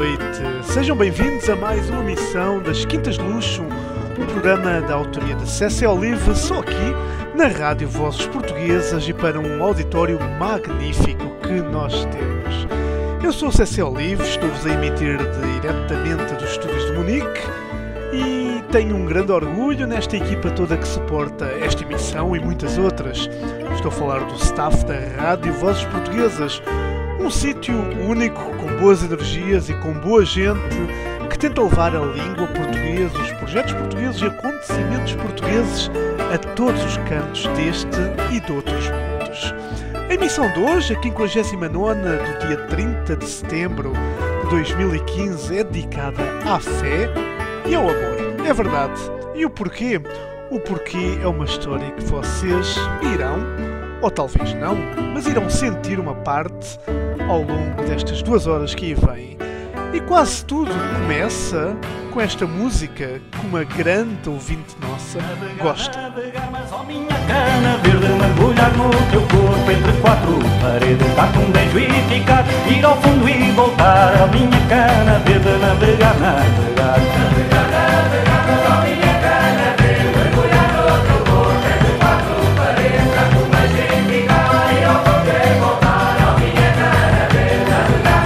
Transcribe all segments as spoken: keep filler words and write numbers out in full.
noite. Sejam bem-vindos a mais uma emissão das Quintas de Luxo, um programa da autoria de Cécile Olive, só aqui na Rádio Vozes Portuguesas e para um auditório magnífico que nós temos. Eu sou Cécile Olive, estou-vos a emitir diretamente dos estúdios de Munique e tenho um grande orgulho nesta equipa toda que suporta esta emissão e muitas outras. Estou a falar do staff da Rádio Vozes Portuguesas, um sítio único, com boas energias e com boa gente que tenta levar a língua portuguesa, os projetos portugueses e acontecimentos portugueses a todos os cantos deste e de outros mundos. A emissão de hoje, a quinquagésima nona do dia trinta de setembro de dois mil e quinze, é dedicada à fé e ao amor. É verdade. E o porquê? O porquê é uma história que vocês irão, ou talvez não, mas irão sentir uma parte ao longo destas duas horas que aí vêm. E quase tudo começa com esta música que uma grande ouvinte nossa gosta. Navegar, mas ó minha cana verde, mergulhar no teu corpo entre quatro paredes, dar-te um beijo e ficar, ir ao fundo e voltar. Ó minha cana verde, navegar, navegar, navegar, navegar, mas ó minha cana verde, mergulhar no teu corpo entre quatro paredes, dar-te um beijo e ficar, ir ao fundo e voltar. Ó minha cana verde, navegar,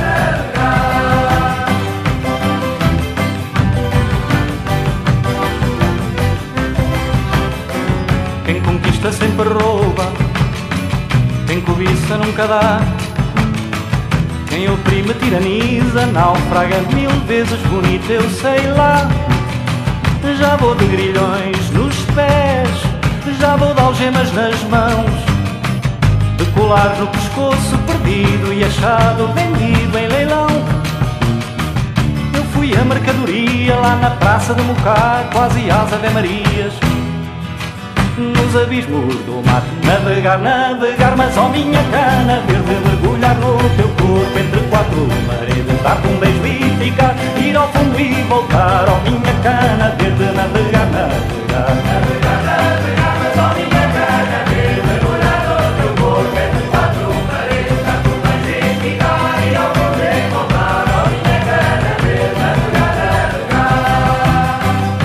navegar. Quem conquista sempre rouba, quem cobiça nunca dá, quem oprime tiraniza, naufraga mil vezes bonito, eu sei lá. Já vou de grilhões nos pés, já vou de algemas nas mãos, de colar no pescoço perdido e achado vendido em leilão. Eu fui a mercadoria lá na praça de Mocá, quase às Ave Marias, nos abismos do mar. Navegar, navegar, mas ó minha cana verde, mergulhar no teu corpo entre quatro paredes, dar-te um beijo e ficar, ir ao fundo e voltar. Ó minha cana verde, navegar, navegar, navegar, navegar, mas ó minha cana verde, mergulhar no teu corpo entre quatro paredes, dar-te um beijo e ficar, ir ao fundo e voltar. Ó minha cana verde, navegar, navegar.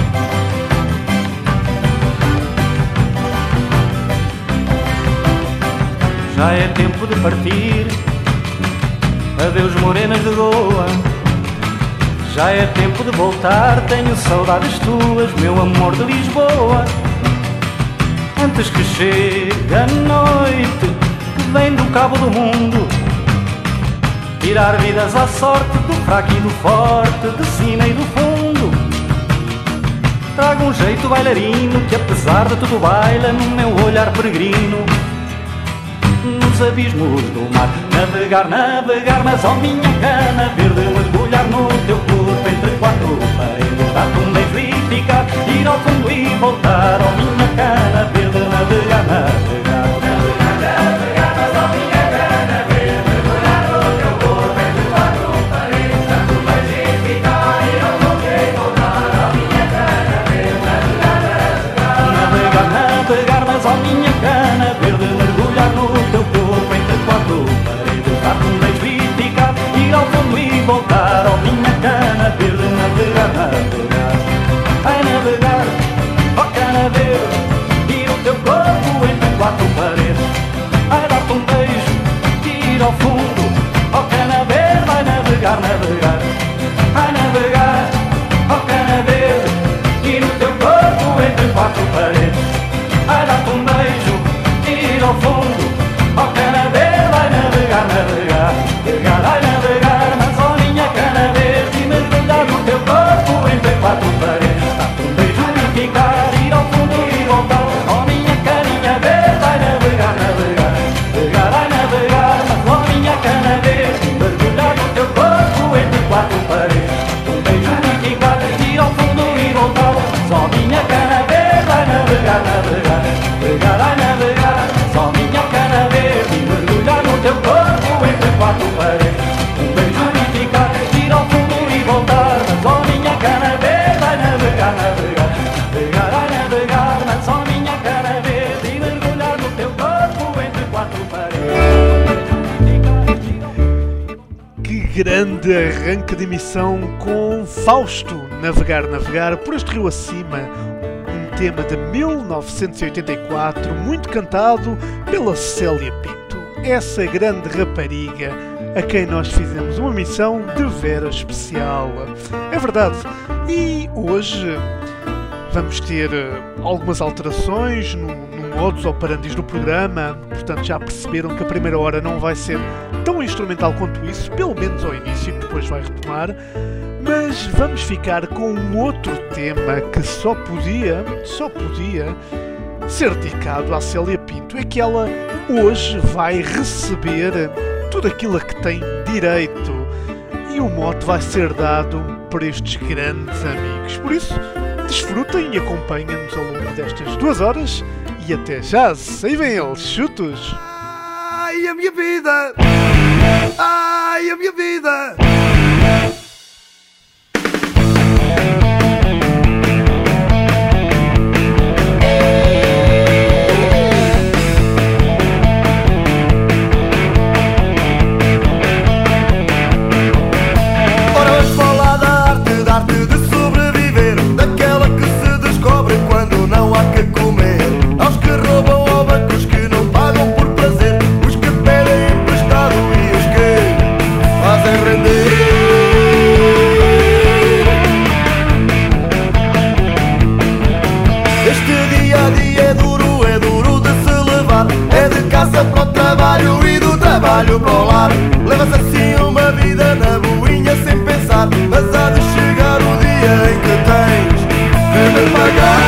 Já é tempo de partir, adeus morenas de Goa. Já é tempo de voltar, tenho saudades tuas, meu amor de Lisboa. Antes que chegue a noite, que vem do cabo do mundo, tirar vidas à sorte do fraco e do forte, de cima e do fundo. Trago um jeito bailarino que apesar de tudo baila no meu olhar peregrino, nos abismos do mar. Navegar, navegar, mas ó minha cana verde, mergulhar no teu corpo entre quatro paredes, dar-te um beijo e ficar, ir ao fundo e voltar. Ó minha cana verde, navegar, navegar, navegar, navegar, mas ó minha cana verde, mergulhar no teu corpo entre quatro paredes, dar-te um beijo e ficar, ir ao fundo e voltar. Ó minha cana verde, navegar, navegar, navegar, navegar, mas ó minha cana verde, mergulhar no teu corpo entre quatro paredes, dar-te um beijo e ficar, ir ao fundo e voltar. Ó minha cana verde, navegar, navegar. grande arranque de emissão com Fausto, Navegar, Navegar, por este rio acima, um tema de mil novecentos e oitenta e quatro, muito cantado pela Célia Pinto, essa grande rapariga a quem nós fizemos uma missão de veras especial. É verdade, e hoje vamos ter algumas alterações no, no modus operandi do programa, portanto já perceberam que a primeira hora não vai ser tão instrumental quanto isso, pelo menos ao início, depois vai retomar, mas vamos ficar com um outro tema que só podia, só podia ser dedicado à Célia Pinto, é que ela hoje vai receber tudo aquilo a que tem direito e o mote vai ser dado por estes grandes amigos. Por isso, desfrutem e acompanhem-nos ao longo destas duas horas e até já, aí vem eles, chutos! Ai, a minha vida! Ai, a minha vida! Para o trabalho e do trabalho para o lar. Levas assim uma vida na boinha sem pensar, mas há de chegar o dia em que tens de me pagar.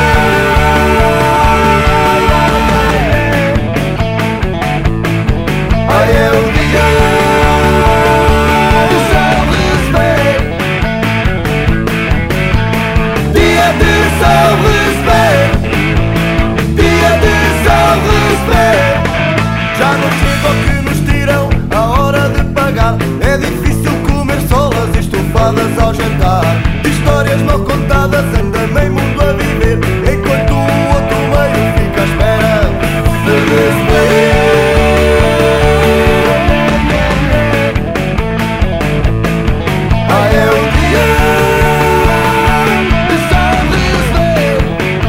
Ai, é o dia do Saint-Respect, dia de Saint-Respect, dia de Saint-Respect. Já não chega ao que nos tiram a hora de pagar. É difícil comer solas e estofadas ao jantar. De histórias mal contadas anda meio mundo a viver, enquanto o outro meio fica à espera de receber. Ah, é o dia de Saint-Respect,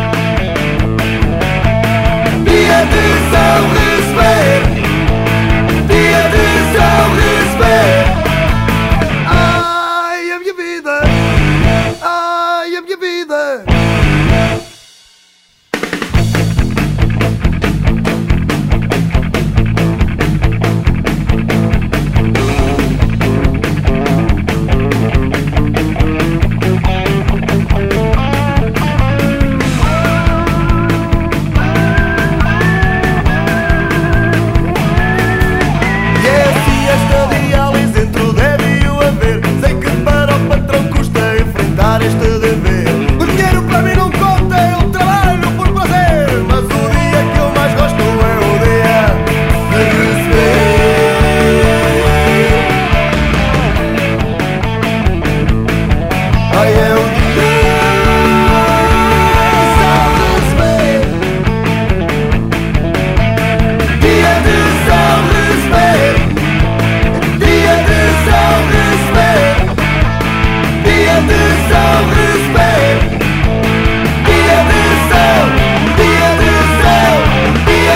dia de Saint-Respect, dia de Saint-Respect. Ai, a minha vida! Ai, a minha vida! Este dever. O dinheiro para mim não conta, eu trabalho por prazer, mas o dia que eu mais gosto é o dia de receber. Ai, é o dia de Saint-Respect, dia de Saint-Respect, dia de Saint-Respect, dia de Saint-Respect, dia de Saint, dia de Saint, dia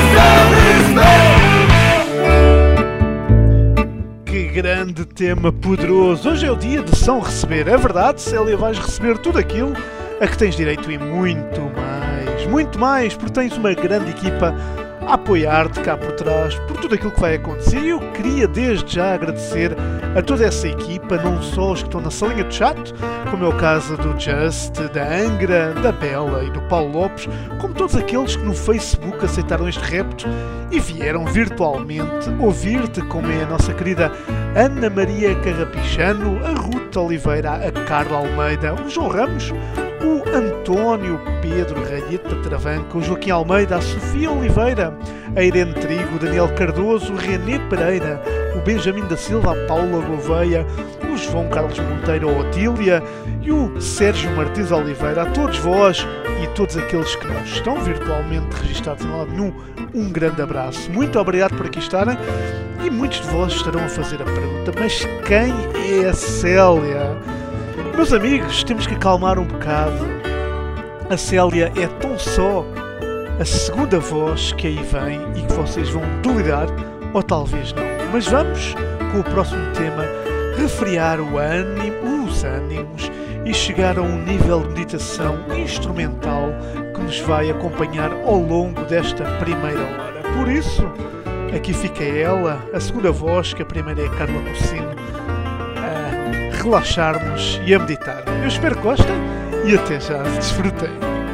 de Saint-Respect. Que grande tema poderoso! Hoje é o dia de São Receber, é verdade, Célia, vais receber tudo aquilo a que tens direito e muito mais, muito mais, porque tens uma grande equipa a apoiar-te cá por trás, por tudo aquilo que vai acontecer. E eu queria desde já agradecer a toda essa equipa, não só os que estão na salinha de chat, como é o caso do Just, da Angra, da Bela e do Paulo Lopes, como todos aqueles que no Facebook aceitaram este repto e vieram virtualmente ouvir-te, como é a nossa querida Ana Maria Carrapichano, a Ruta Oliveira, a Carla Almeida, o João Ramos, o António Pedro Ralheta Travanca, o Joaquim Almeida, a Sofia Oliveira, a Irene Trigo, o Daniel Cardoso, o René Pereira, o Benjamin da Silva, a Paula Gouveia, o João Carlos Monteiro, a Otília e o Sérgio Martins Oliveira. A todos vós e todos aqueles que não estão virtualmente registados em lado nenhum, um grande abraço. Muito obrigado por aqui estarem E muitos de vós estarão a fazer a pergunta: mas quem é a Célia? Meus amigos, temos que acalmar um bocado. A Célia é tão só a segunda voz que aí vem e que vocês vão delirar, ou talvez não. Mas vamos, com o próximo tema, refriar o ânimo, os ânimos e chegar a um nível de meditação instrumental que nos vai acompanhar ao longo desta primeira hora. Por isso, aqui fica ela, a segunda voz, que a primeira é a Carla Porcino, a relaxarmos e a meditar. Eu espero que gostem e até já, desfrutem.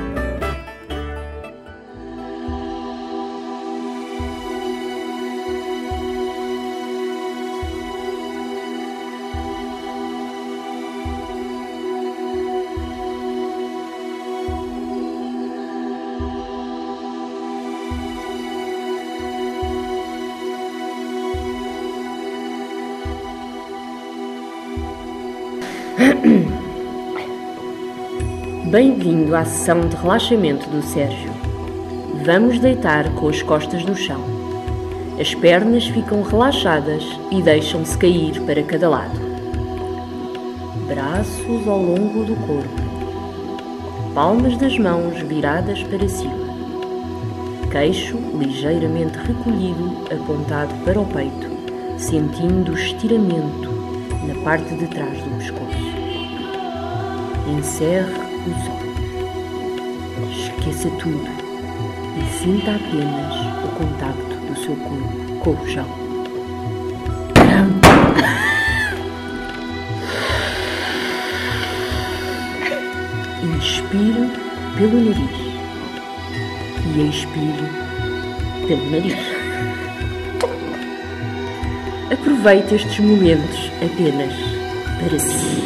Bem-vindo à sessão de relaxamento do Sérgio. Vamos deitar com as costas no chão. As pernas ficam relaxadas e deixam-se cair para cada lado. Braços ao longo do corpo. Palmas das mãos viradas para cima. Queixo ligeiramente recolhido, apontado para o peito, sentindo o estiramento na parte de trás do pescoço. Encerre os olhos. Esqueça tudo e sinta apenas o contacto do seu corpo com o chão. Inspire pelo nariz e expire pelo nariz. Aproveite estes momentos apenas para si.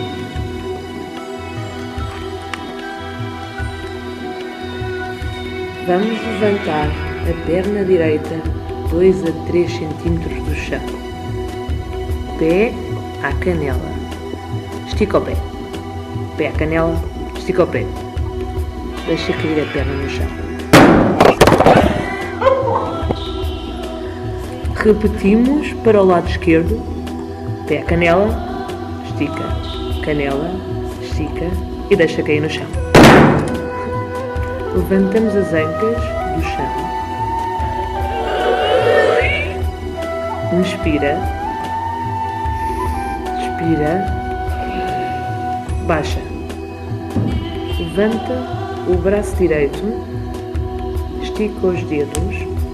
Vamos levantar a perna direita dois a três centímetros do chão. Pé à canela. Estica o pé. Pé à canela. Estica o pé. Deixa cair a perna no chão. Repetimos para o lado esquerdo. Pé à canela. Estica. Canela. Estica. E deixa cair no chão. Levantamos as ancas do chão. Inspira. Expira. Baixa. Levanta o braço direito. Estica os dedos.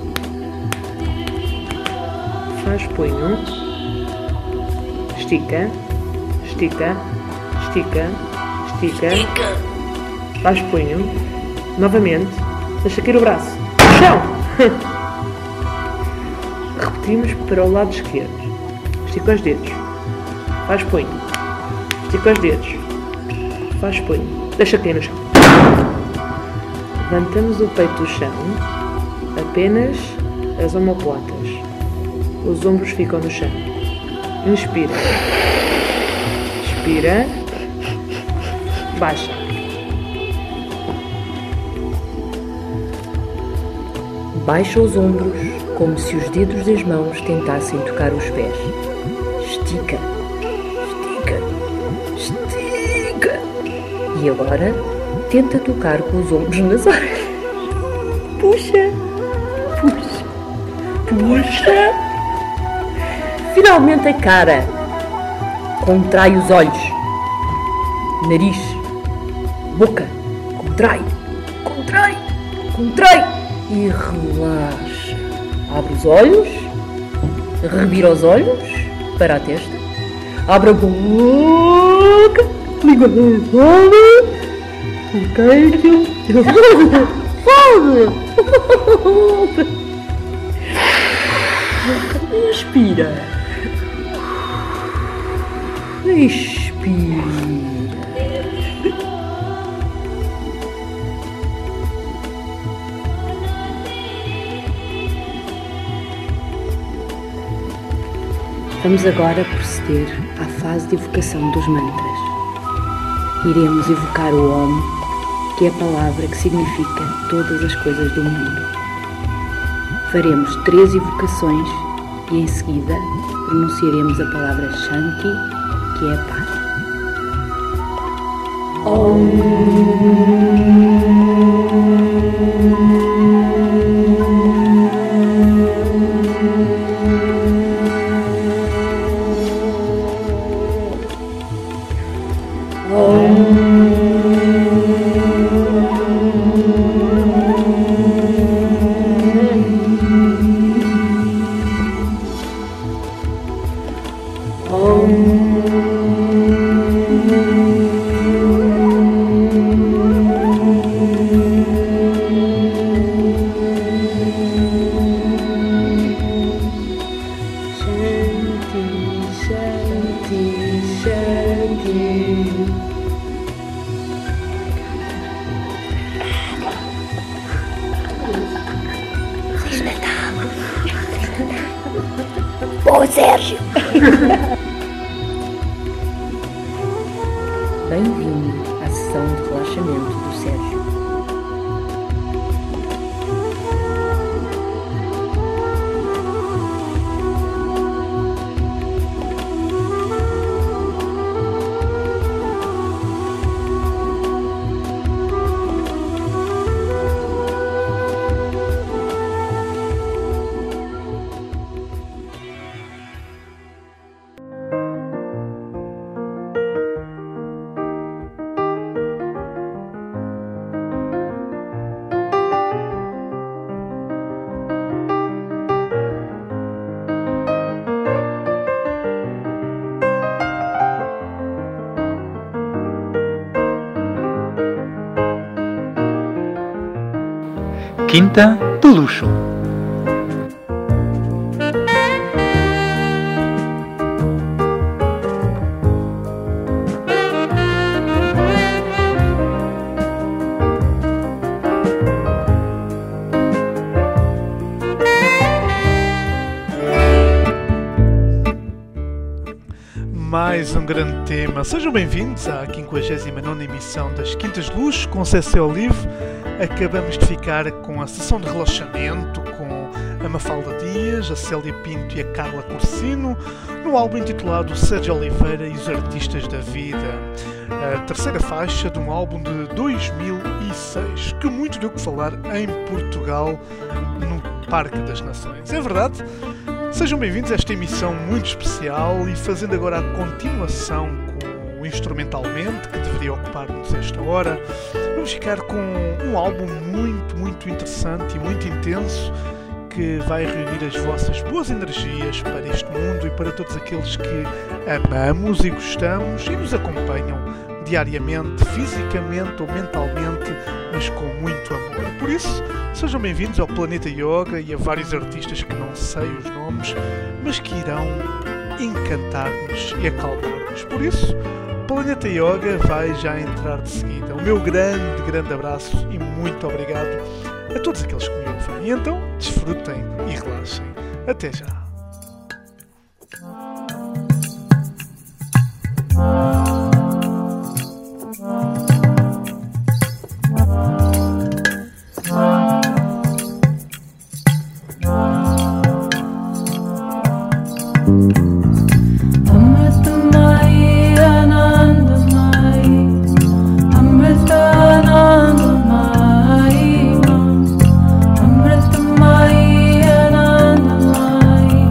Faz punho. Estica. Estica. Estica. Estica. Faz punho. Novamente, deixa cair o braço. No chão! Repetimos para o lado esquerdo. Estica os dedos. Faz punho. Estica os dedos. Faz punho. Deixa cair no chão. Levantamos o peito do chão. Apenas as omoplatas. Os ombros ficam no chão. Inspira. Expira. Baixa. Baixa os ombros, como se os dedos das mãos tentassem tocar os pés. Estica, estica, estica. E agora, tenta tocar com os ombros nas orelhas. Puxa, puxa, puxa. Finalmente a cara. Contrai os olhos. Nariz. Boca. Contrai, contrai, contrai. E relaxa. Abre os olhos. Revira os olhos para a testa. Abre a boca. Liga os olhos. O queijo. Inspira. Expira. Vamos agora proceder à fase de evocação dos mantras. Iremos evocar o Om, que é a palavra que significa todas as coisas do mundo. Faremos três evocações e em seguida pronunciaremos a palavra Shanti, que é a paz. Ô Sérgio! Bem-vindo à sessão de relaxamento do Sérgio. Quinta do Luxo. Mais um grande tema. Sejam bem-vindos à quinquagésima nona emissão das Quintas de Luxo com C C Olive. Acabamos de ficar com a sessão de relaxamento com a Mafalda Dias, a Célia Pinto e a Carla Corsino, no álbum intitulado Sérgio Oliveira e os Artistas da Vida, a terceira faixa de um álbum de dois mil e seis, que muito deu que falar em Portugal, no Parque das Nações. É verdade? Sejam bem-vindos a esta emissão muito especial e fazendo agora a continuação com o Instrumentalmente, que deveria ocupar-nos esta hora. Vamos ficar com um álbum muito, muito interessante e muito intenso que vai reunir as vossas boas energias para este mundo e para todos aqueles que amamos e gostamos e nos acompanham diariamente, fisicamente ou mentalmente, mas com muito amor. Por isso, sejam bem-vindos ao Planeta Yoga e a vários artistas que não sei os nomes, mas que irão encantar-nos e acalmar-nos. Por isso, Planeta Yoga vai já entrar de seguida. O meu grande, grande abraço e muito obrigado a todos aqueles que me ouvem. E então, desfrutem e relaxem. Até já! Amrita Mai, Ananda Mai,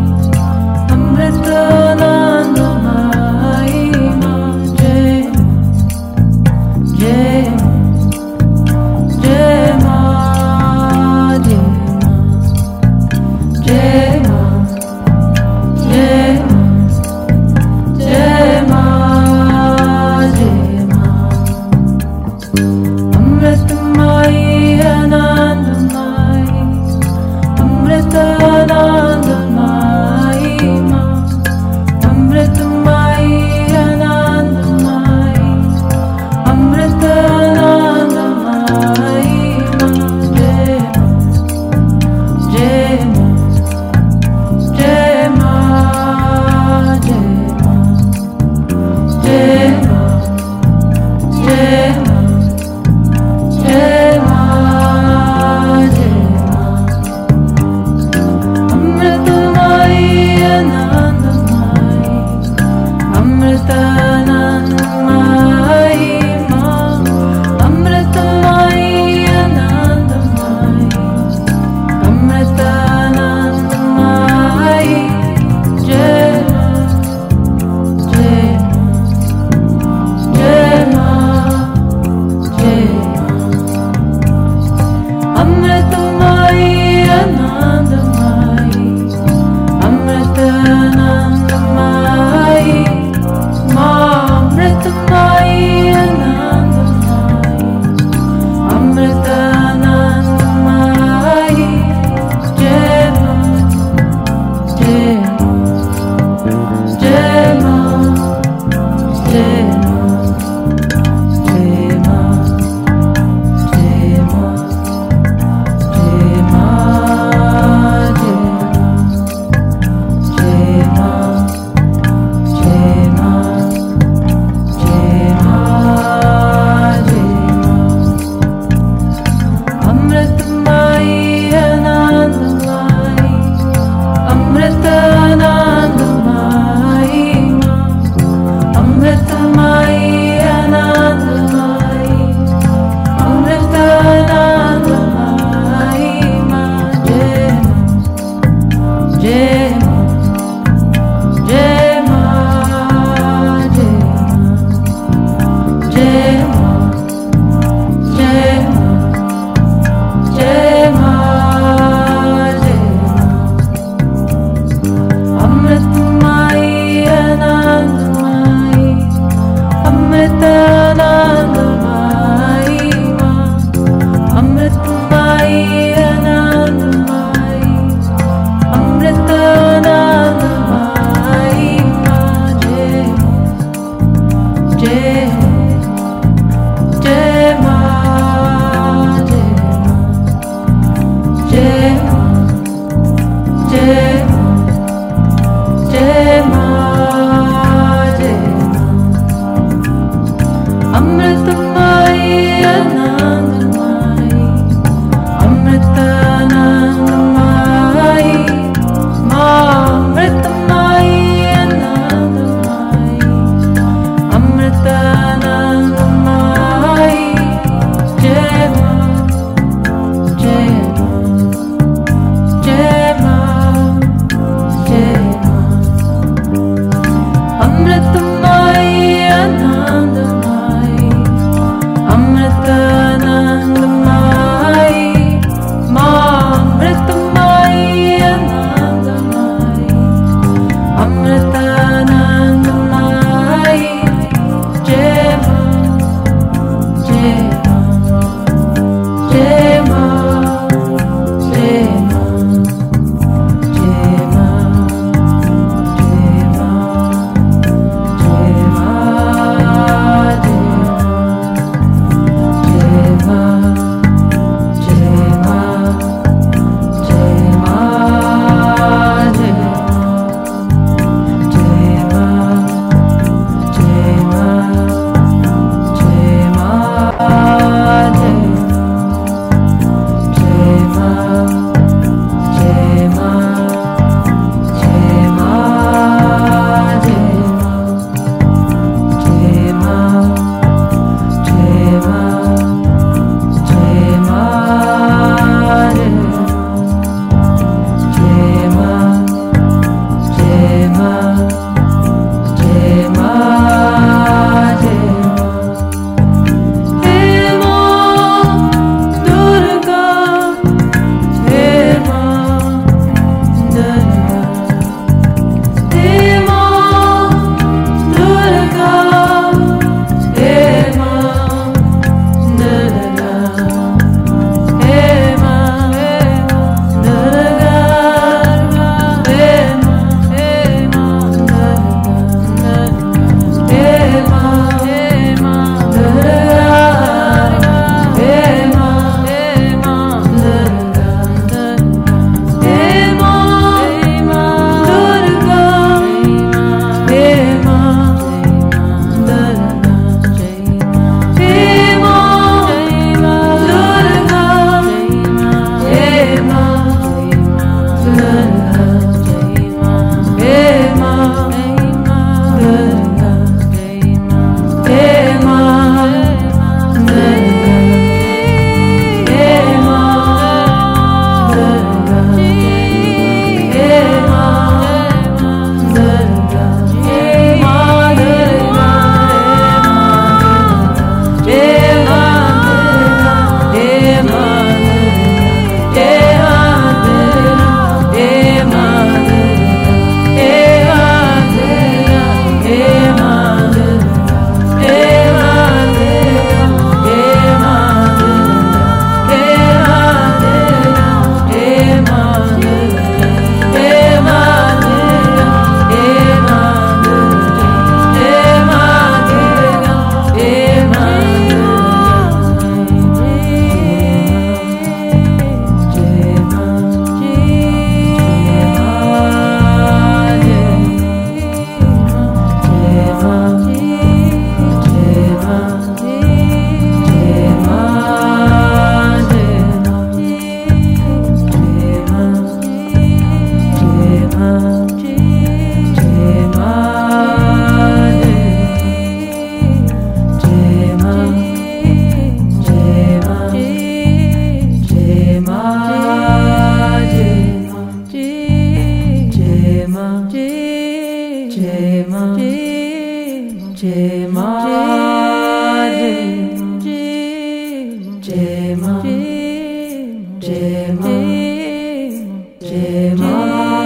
Gemma, Gemma, Gemma,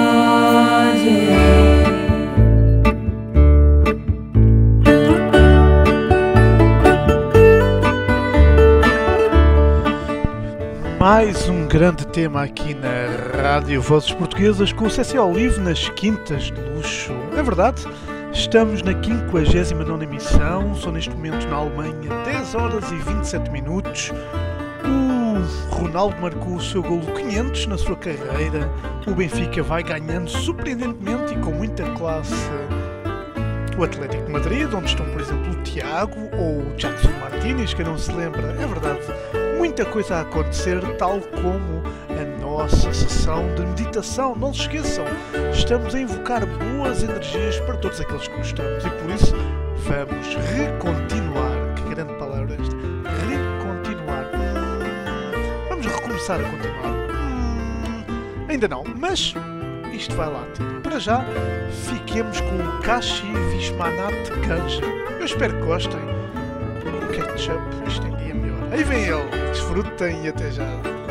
Mais um grande tema aqui na Rádio Vozes Portuguesas com o C C Olive nas Quintas de Luxo. É verdade, estamos na quinquagésima nona emissão, são neste momento na Alemanha dez horas e vinte e sete minutos. O Ronaldo marcou o seu golo quinhentos na sua carreira, o Benfica vai ganhando surpreendentemente e com muita classe o Atlético de Madrid, onde estão, por exemplo, o Tiago ou o Jackson Martínez, que não se lembra, é verdade, muita coisa a acontecer, tal como a nossa sessão de meditação. Não se esqueçam, estamos a invocar boas energias para todos aqueles que gostamos e por isso vamos recontinuar. Que grande palavra esta, recontinuar. Hum, vamos recomeçar a continuar. Hum, ainda não, mas isto vai lá. Para já, fiquemos com o Kashi Vishwanath Ganja. Eu espero que gostem. O ketchup, isto em dia melhor. Aí vem ele, desfrutem e até já.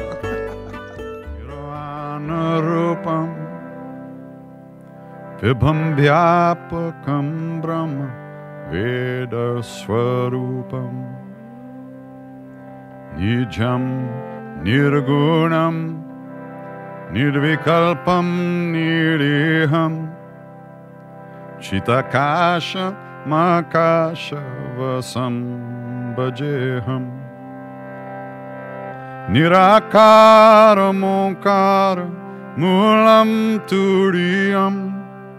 Rupam Vibham Vyapakam Brahma Veda Swarupam Nijam Nirgunam Nirvikalpam Niriham Chitakasha Makasha Vasam Bhajeham Nirakara Monkara Mulam Turiyam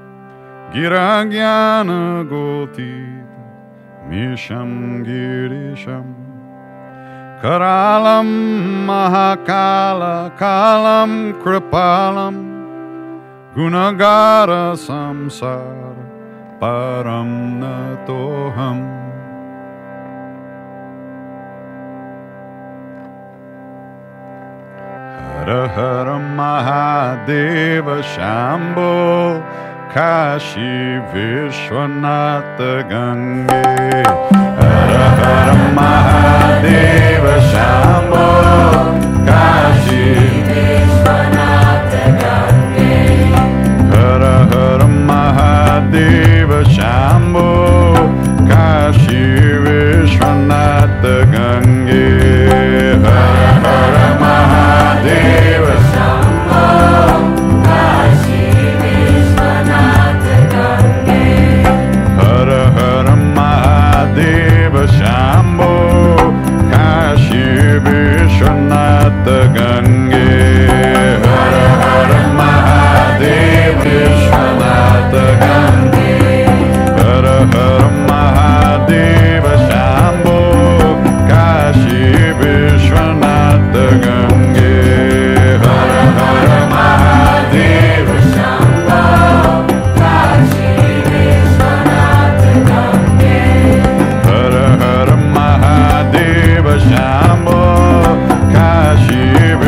Giragyana Goti Misham Girisham Karalam Mahakala Kalam Kripalam Gunagara Samsara Param Natoham. Hara Hara Mahadeva Shambho Kashi Vishwanatha Gange. Hara Hara Mahadeva Shambho Kashi Vishwanatha Gange. Hara Hara Mahadeva Shambho Kashi Vishwanatha Gange. Hara Hara Mahadeva Shambho Kashi Vishwanatha Gange. Hara Hara Mahadeva Shambho Kashi Vishwanatha Gange. Hara Hara Mahadeva Vishwanatha Gange. Hara Hara Mahadeva Shambho Kashi Vishwanatha Gange. Hara Hara Mahadeva Shambho Kashi Vishwanatha Gange. Hara Hara Mahadeva Shambho Kashi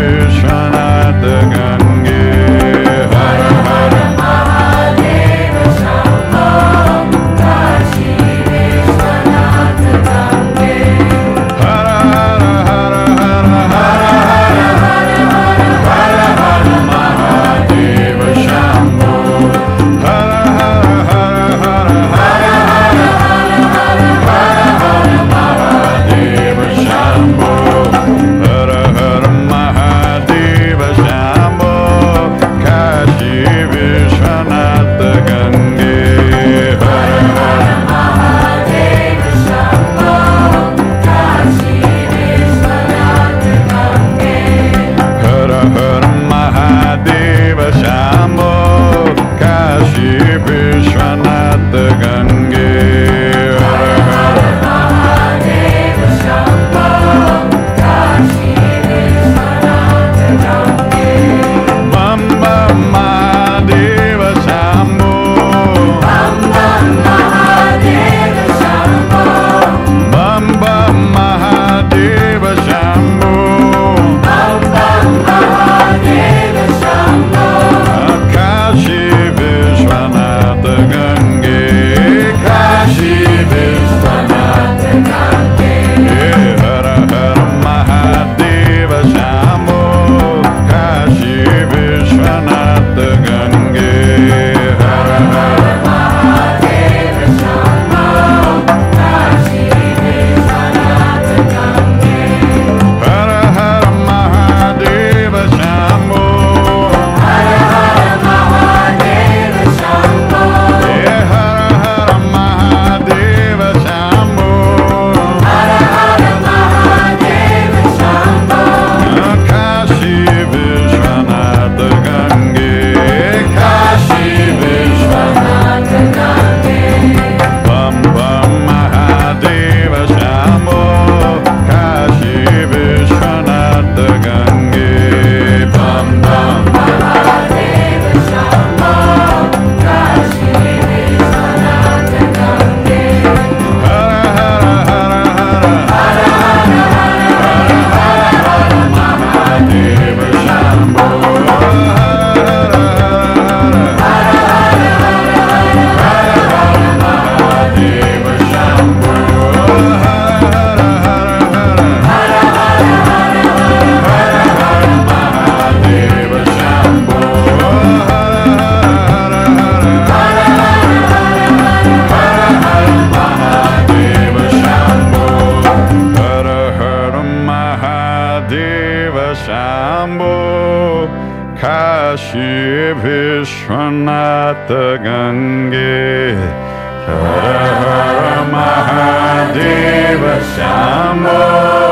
Mahadeva Shambho Kashi Vishwanatha Gange Hara Hara Mahadeva Shambho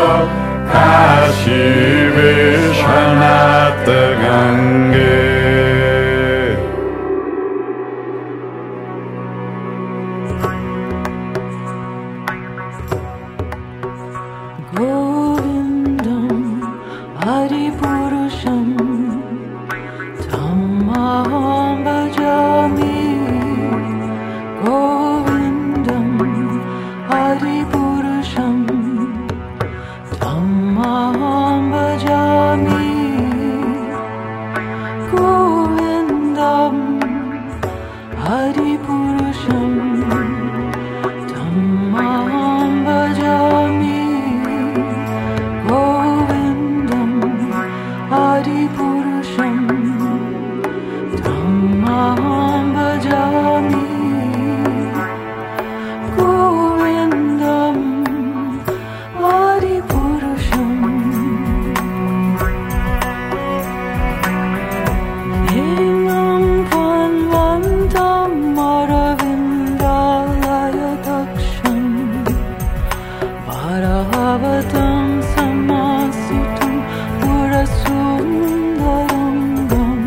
Kashi Vishwanatha Gange. Govindam Hari Purusham Dhammaham Bhajami. Govindam Hari Purusham Dhammaham Bhajami. Govindam Hari Purusham Dhammaham Bhajami. Govindam Hari Purusham Dhammaham Bhajami. Govindam Hari Purusham. Enam Panvantam Aravindalaya Daksham Varahavatam Samasitam Purasundarangam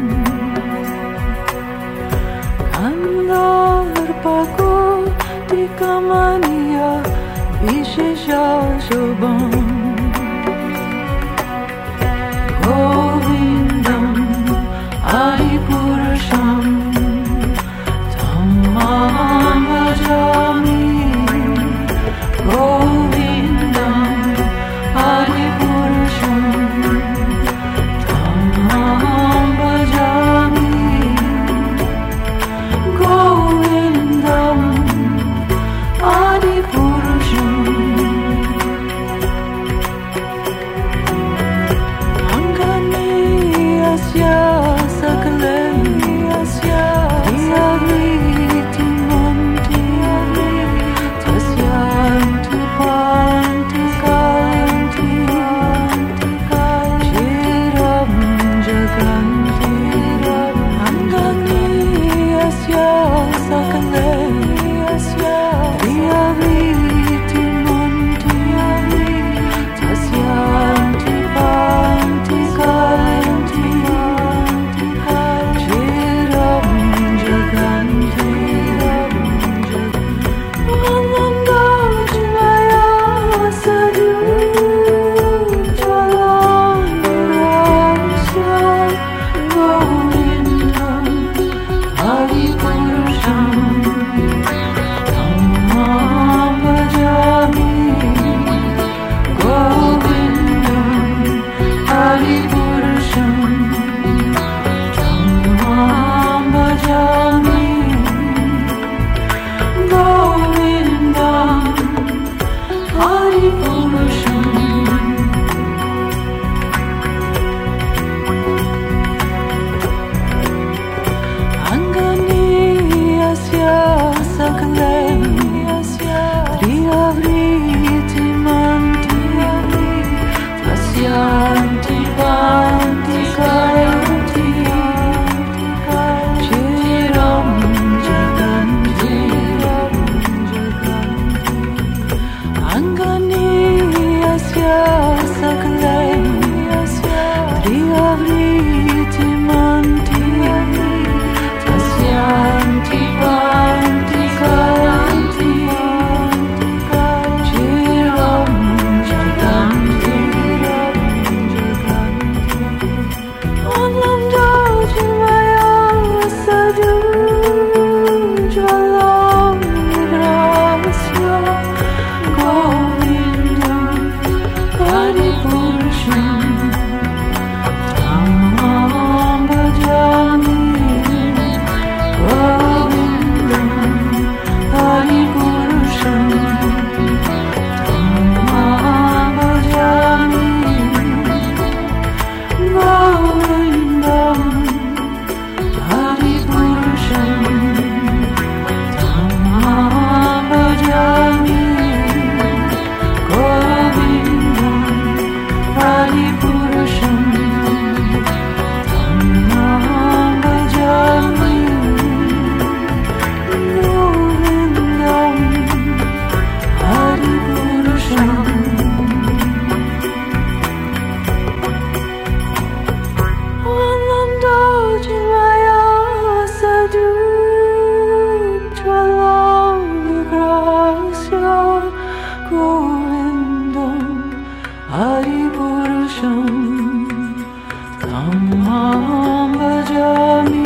Gandharpakotikamaniya Vishesha Shobham. Govindam Hari Purusham Dhammaham Bhajami. Govindam Hari Purusham Dhammaham Bhajami. Govindam Hari Purusham. Anganiyasya Sakaleyasya Diyavriti Manti Tasyanti Panti Kayanti Chiram Jaganti. Anganiyasya Sakaleyasya Diyavriti Manti Tasyanti Panti Kayanti Chiram Jaganti. Ananda Jaya Sadhu Jalam Rasya. Govindam Hari Purusham Dhammaham Bhajami. Govindam Hari Purusham Dhammaham Bhajami. Govindam Hari Purusham. Anganiyasya Sakaleyasya Diyavriti Manti Tasyanti Panti Kayanti Chiram Jaganti. Anganiyasya Sakaleyasya Diyavriti Manti Tasyanti Panti Kayanti Chiram Jaganti. Ananda Jaya Sadhu Jalam Rasya. Govindam Hari Purusham Dhammaham Bhajami. Govindam Hari Purusham Dhammaham Bhajami. Govindam Hari Purusham Dhammaham Bhajami. Govindam Adipurusham Tamam bhajami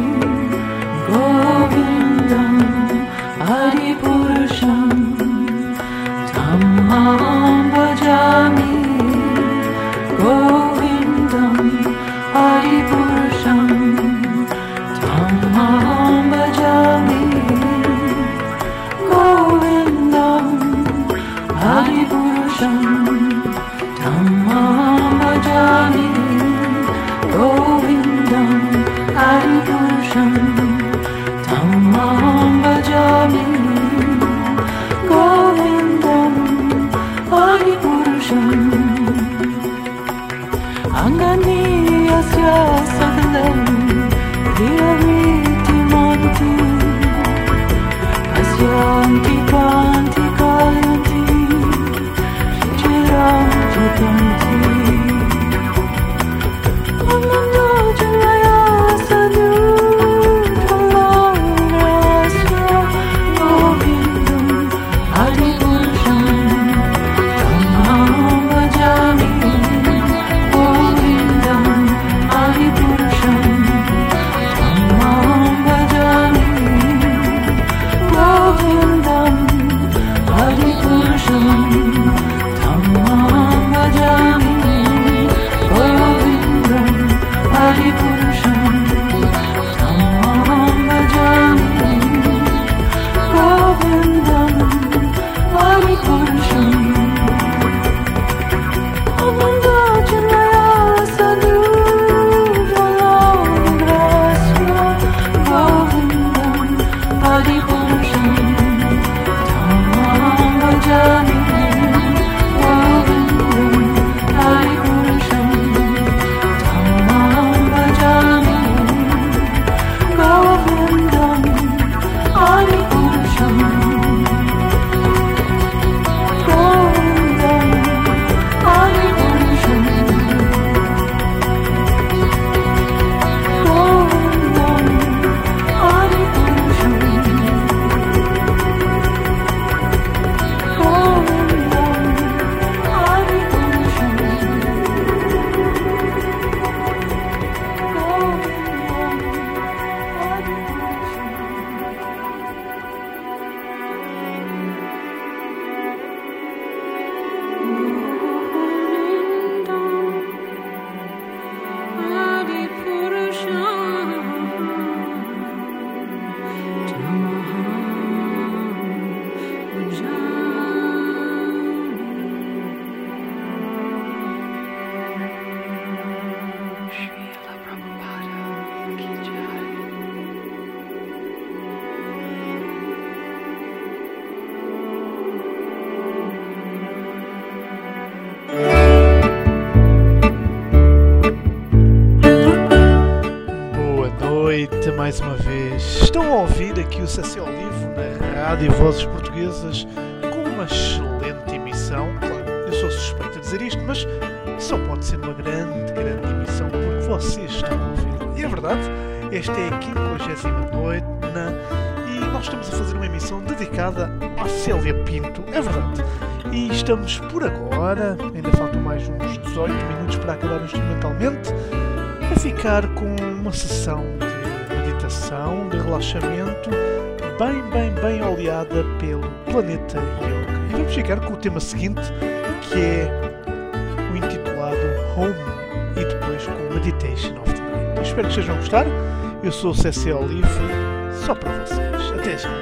Govindam Adipurusham Tamam bhajami Govindam Adipurusham Tamam bhajami Govindam Adipurusham Tamam bhajami Govindam Adipurusham Tamam bhajami Govindam Adipurusham Angani asya sakalam Priyaviti manti Asyanti kanti kayanti Chiram chatanti Amanda jalaya sadhu Dhalarasya Govindam Adipurusham Tamam bhajami Govindam Adipurusham Tamam bhajami Govindam Adipurusham Tamam bhajami Govindam Adipurusham Tamam bhajami Govindam Adipurusham Amanda jalaya sadhu Dhalarasya Govindam Adipurusham Tamam bhajami Govindam Adipurusham Tamam bhajami Govindam Adipurusham Govindam Adipurusham Govindam Adipurusham Boa noite mais uma vez. Estão a ouvir aqui o C C ao Vivo na Rádio Vozes Portuguesas com uma excelente emissão. Claro, eu sou suspeito a dizer isto, mas só pode ser uma grande, grande emissão porque vocês estão a ouvir. E é verdade, esta é a quinquagésima noite e nós estamos a fazer uma emissão dedicada à Célia Pinto. É verdade. E estamos por agora, ainda faltam mais uns dezoito minutos para acabar instrumentalmente, a ficar com uma sessão de meditação, de relaxamento, bem, bem, bem oleada pelo Planeta Yoga. E vamos ficar com o tema seguinte, que é o intitulado Home, e depois com Meditation of the Night. Eu espero que estejam a gostar. Eu sou o C C Olive, só para vocês. Até já.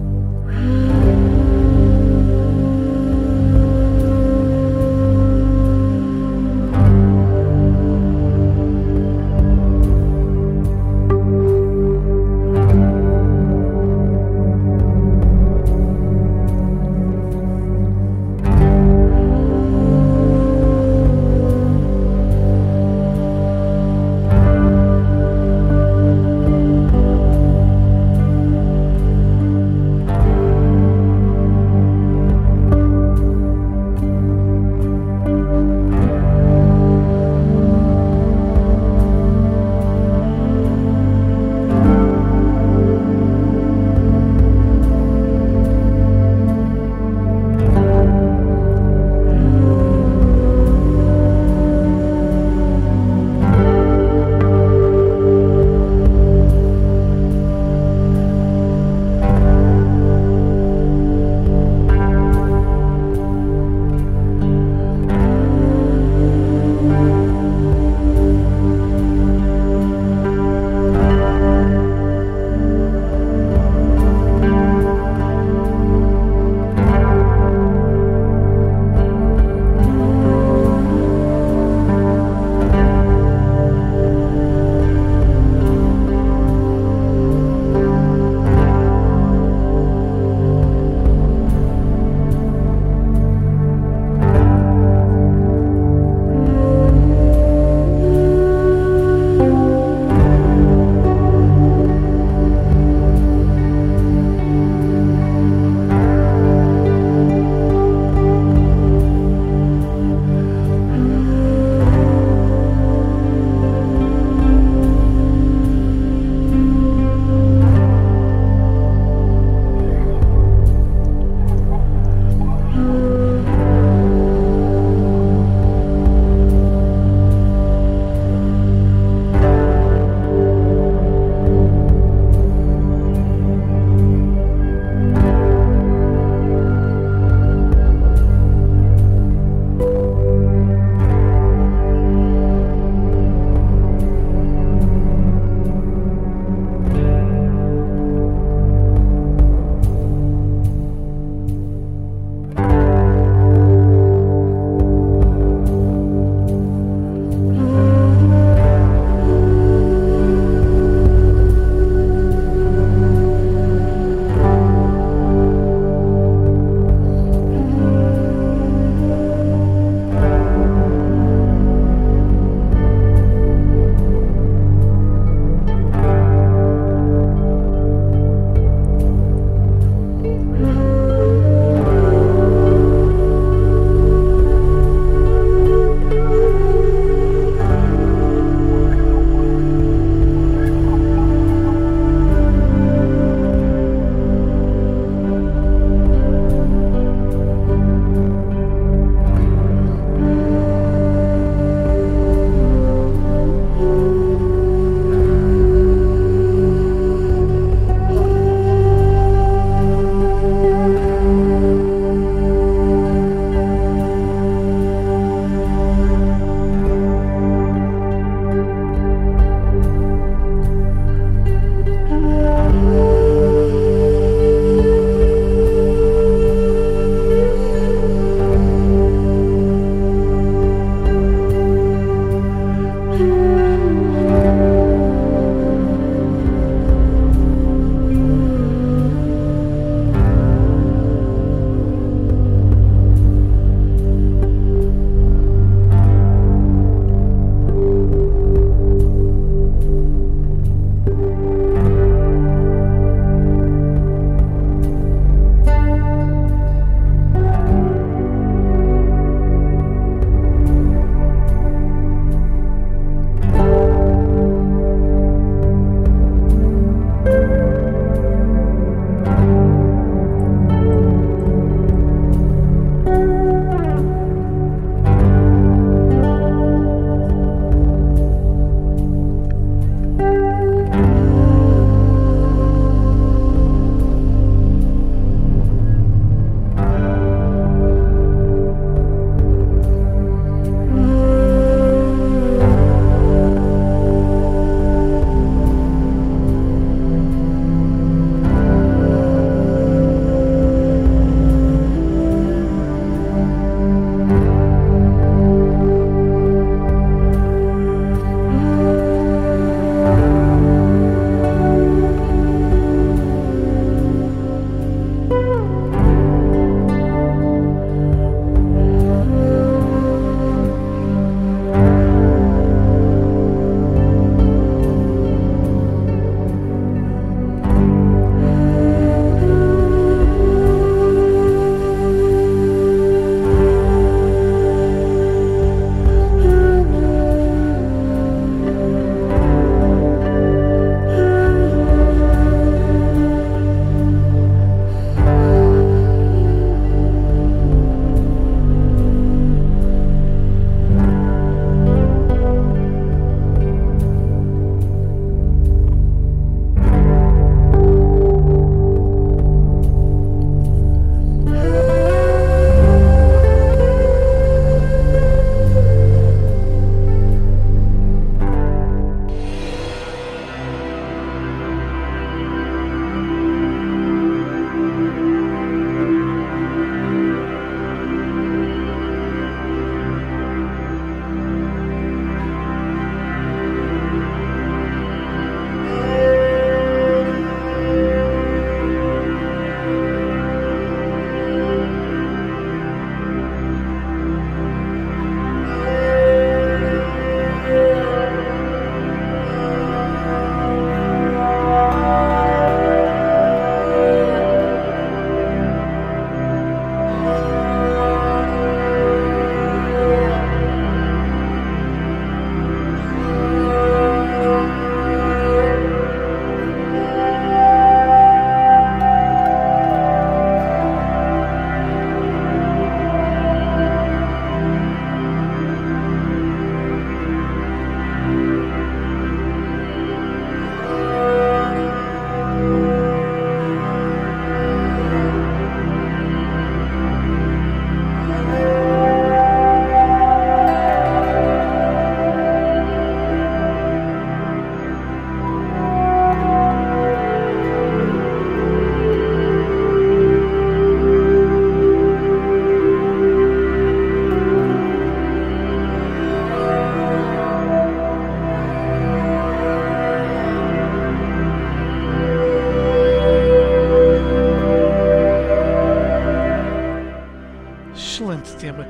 Thank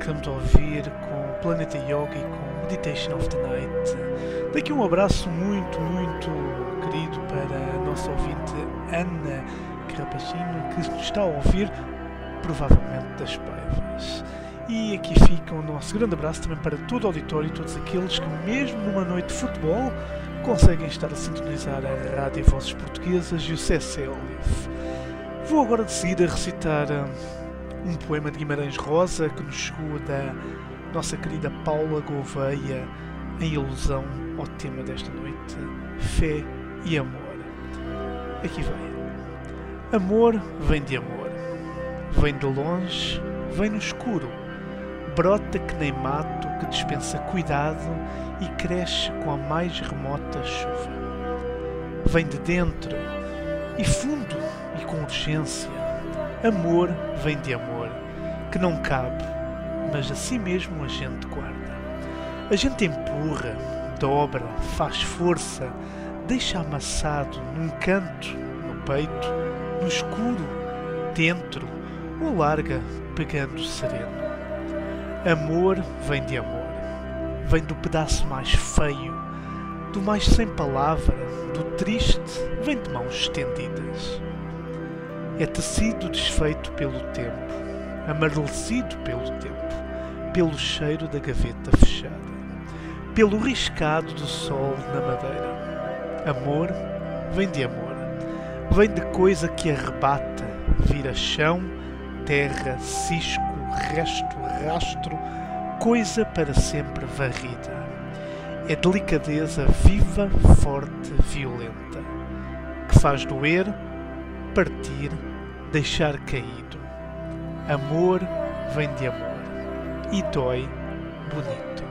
acabamos de ouvir com Planeta Yoga e com Meditation of the Night. Daqui um abraço muito, muito querido para a nossa ouvinte Ana Carrapachinho, que nos está a ouvir provavelmente das Paivas. E aqui fica o nosso grande abraço também para todo o auditório e todos aqueles que, mesmo numa noite de futebol, conseguem estar a sintonizar a Rádio Vozes Portuguesas e o C C Olive. Vou agora de seguida recitar um, um poema de Guimarães Rosa que nos chegou da nossa querida Paula Gouveia, em ilusão ao tema desta noite, fé e amor. Aqui vai. Amor vem de amor, vem de longe, vem no escuro, brota que nem mato que dispensa cuidado e cresce com a mais remota chuva. Vem de dentro e fundo e com urgência. Amor vem de amor, que não cabe, mas assim mesmo a gente guarda. A gente empurra, dobra, faz força, deixa amassado num canto, no peito, no escuro, dentro, ou larga pegando sereno. Amor vem de amor, vem do pedaço mais feio, do mais sem palavra, do triste, vem de mãos estendidas. É tecido desfeito pelo tempo, amarelecido pelo tempo, pelo cheiro da gaveta fechada, pelo riscado do sol na madeira. Amor vem de amor, vem de coisa que arrebata, vira chão, terra, cisco, resto, rastro, coisa para sempre varrida. É delicadeza viva, forte, violenta, que faz doer, partir, deixar caído. Amor vem de amor e dói bonito.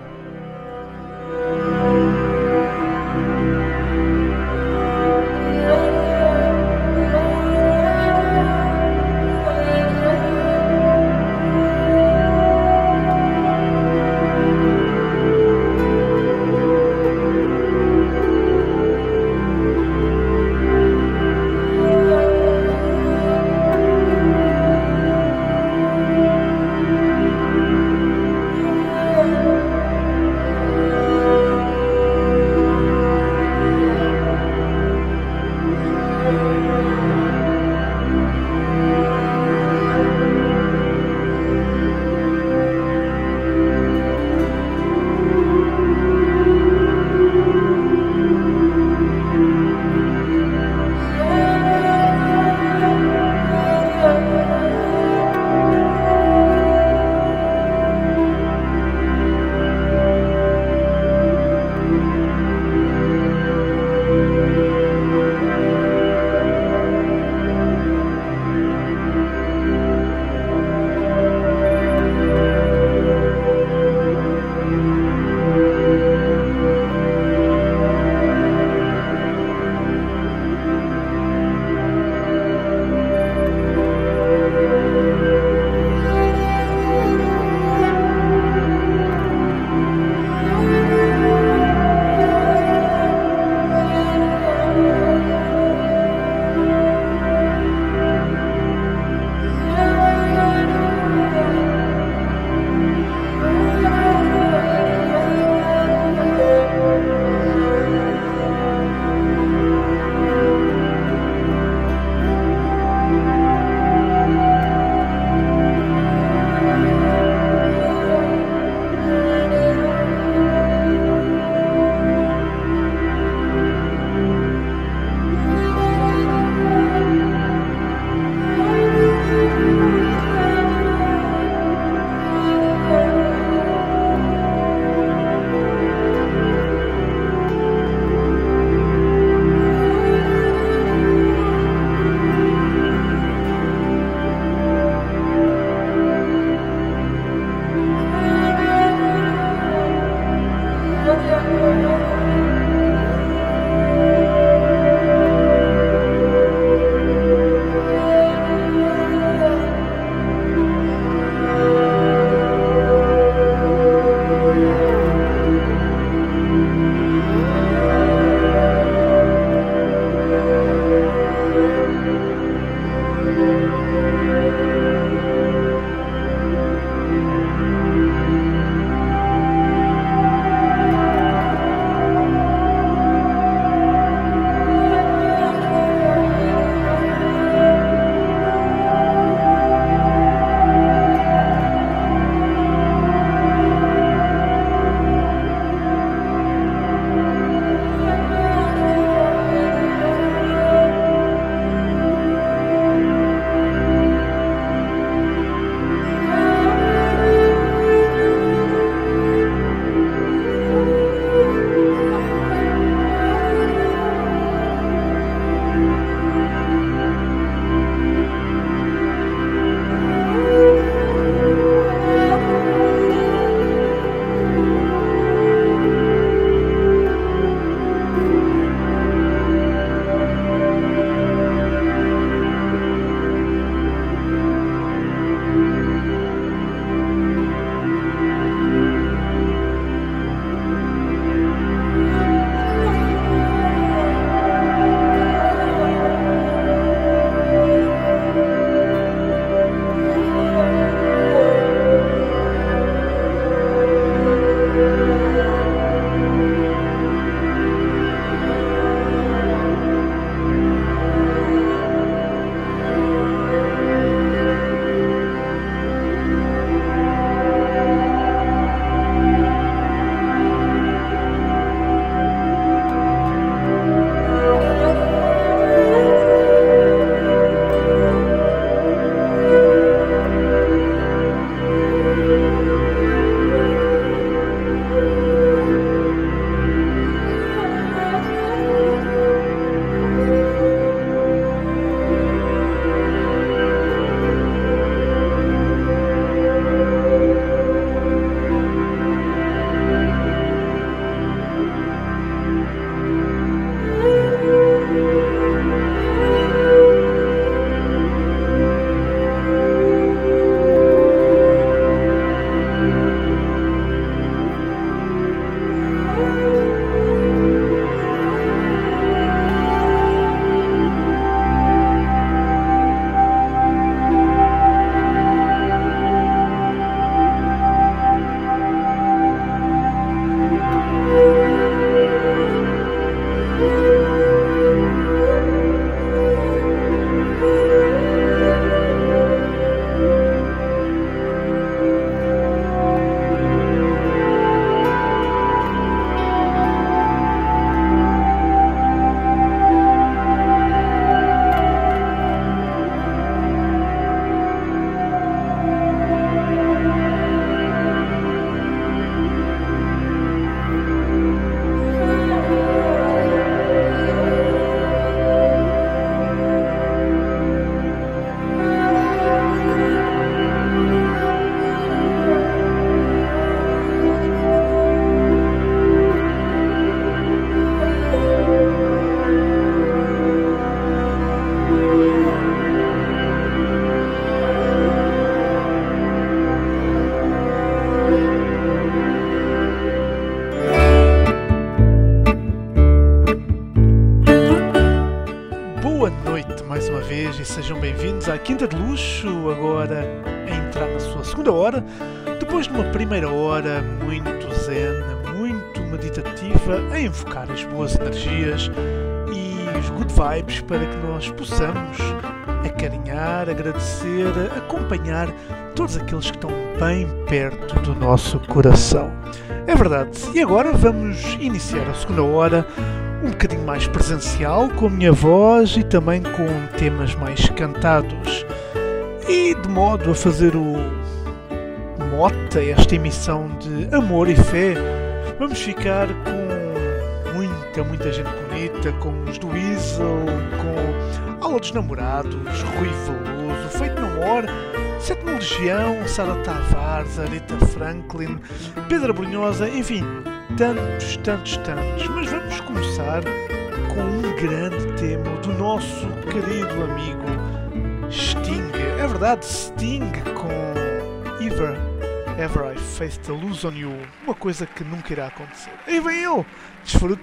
noite mais uma vez e sejam bem-vindos à Quinta de Luxo, agora a entrar na sua segunda hora, depois de uma primeira hora muito zen, muito meditativa, a invocar as boas energias e os good vibes para que nós possamos acarinhar, agradecer, acompanhar todos aqueles que estão bem perto do nosso coração. É verdade, e agora vamos iniciar a segunda hora um bocadinho mais presencial, com a minha voz e também com temas mais cantados. E de modo a fazer o mote a esta emissão de amor e fé, vamos ficar com muita, muita gente bonita, como os do Weasel, com Aula dos Namorados, Rui Veloso, Feito No More, Sétima Legião, Sara Tavares, Aretha Franklin, Pedro Brunhosa, enfim, tantos, tantos, tantos. Mas vamos começar com um grande tema do nosso querido amigo Sting. É verdade, Sting com Ever, Ever I Faced a Lose on You, uma coisa que nunca irá acontecer. Aí vem ele, desfrute.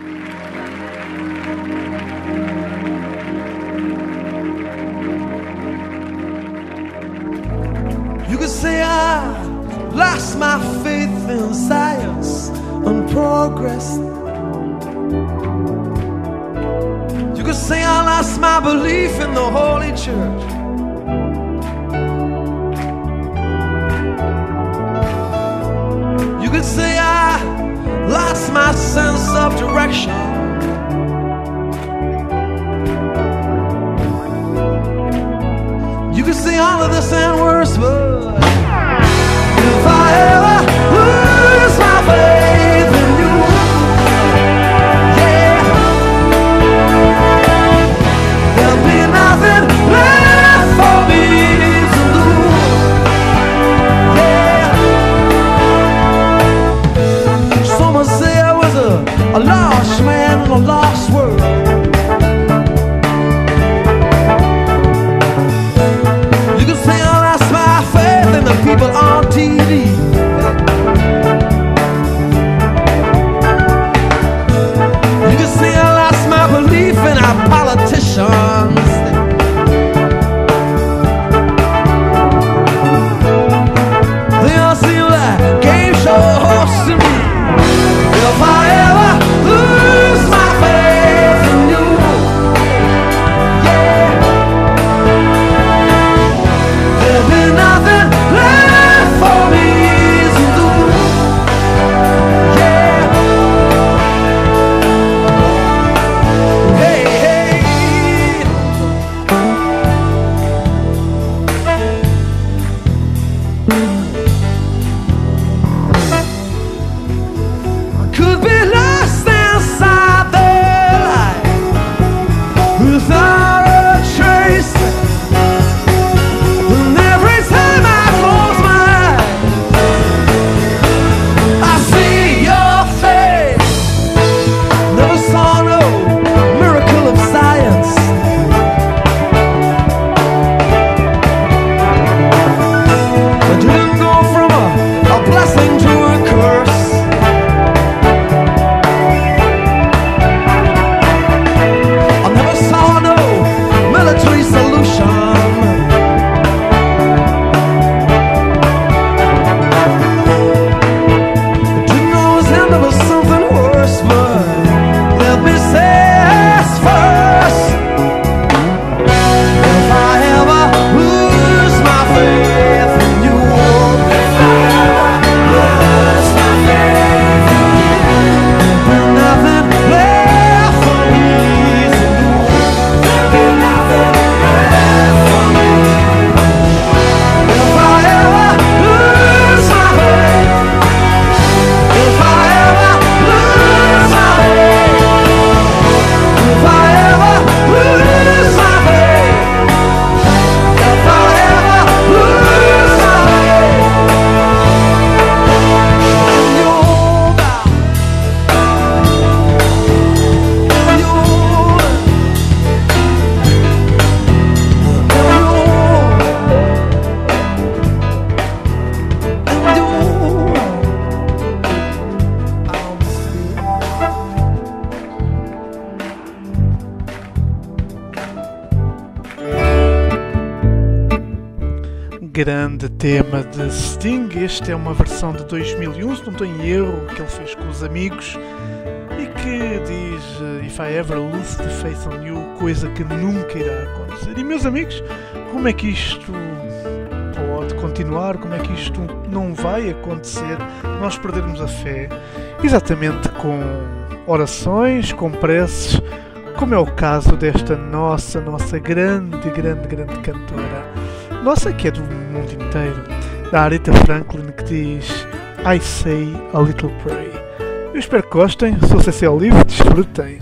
You could say I lost my faith in science and progress. You could say I lost my belief in the Holy Church. You could say I lost my sense of direction. You could say all of this and worse, but if I ever lose my faith in you, yeah, there'll be nothing left for me to do, yeah. Someone say I was a, a lost man in a lost world. You can say I lost my faith. grande tema de Sting. Este é uma versão de dois mil e um, se não estou em erro, que ele fez com os amigos e que diz If I ever lose the faith on you, coisa que nunca irá acontecer. E meus amigos, como é que isto pode continuar? Como é que isto não vai acontecer? Nós perdermos a fé exatamente com orações, com preces, como é o caso desta nossa, nossa grande, grande, grande cantora, nossa que é do mundo inteiro, da Aretha Franklin, que diz I say a little pray. Eu espero que gostem, sou C C Olive, desfrutem.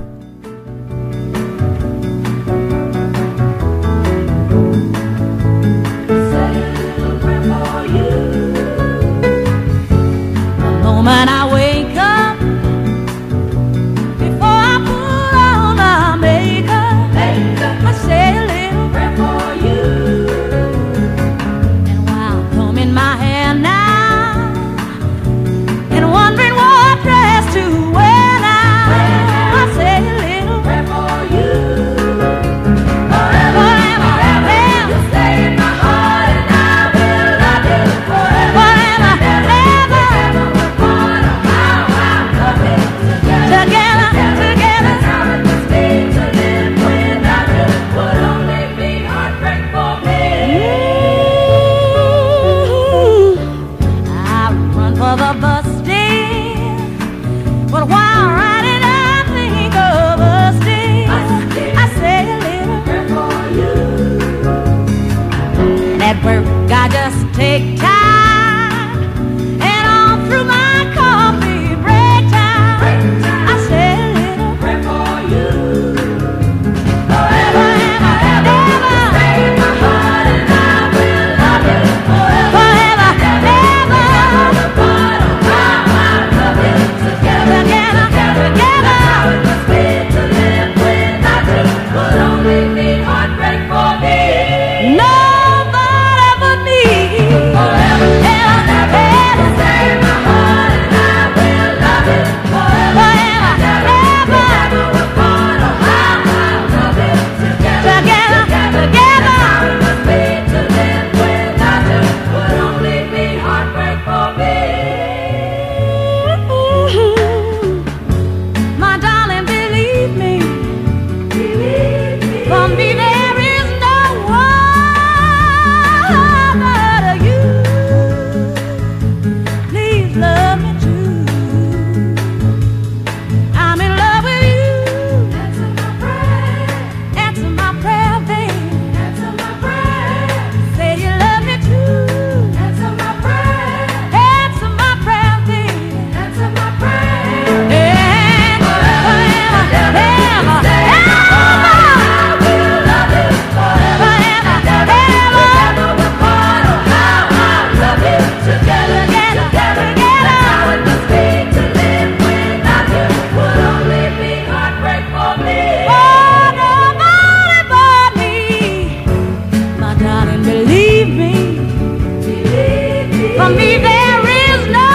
Moment I wake up, before I put on my makeup, makeup I say a little prayer for you. And while combing my hair now, and wondering what dress to wear now, I say a little prayer for you. Forever, forever, forever, you stay in my heart, and I will love you forever, forever, ever. Together, together, that's how it must be to live without you. Would only be heartbreak for me. Ooh, I run for the bus stand, but while riding I think of us still. I say a little prayer for you. And at work I just take time, and all through my coffee break time, I say a little prayer for you. Forever, ever, ever, ever, stay in my heart, and I will love you forever, forever, ever. The bottom, how I love you. Together, together, together, that's how it must be to live without you. Would only be heartbreak for me. Nobody but me. Forever, ever, ever, stay in my heart, and I will love you forever, ever, ever. The bottom, how I love you. Together, together, together, that's how it must be to live without you. Would only be heartbreak for me. My darling, believe me, believe me. For me there is no one but you. Please love me too. I'm in love with you. Answer my prayer. Answer my prayer, babe. Answer my prayer. Say you love me too. Answer my prayer. Answer my prayer, babe. Answer my prayer. And forever, ever, ever, I will love you forever, ever, ever. The bottom, how I love you. Together, together, together, that's how it must be to live without you. Would only be heartbreak for me. Oh, nobody but me. My darling, believe me, believe me. For me there is no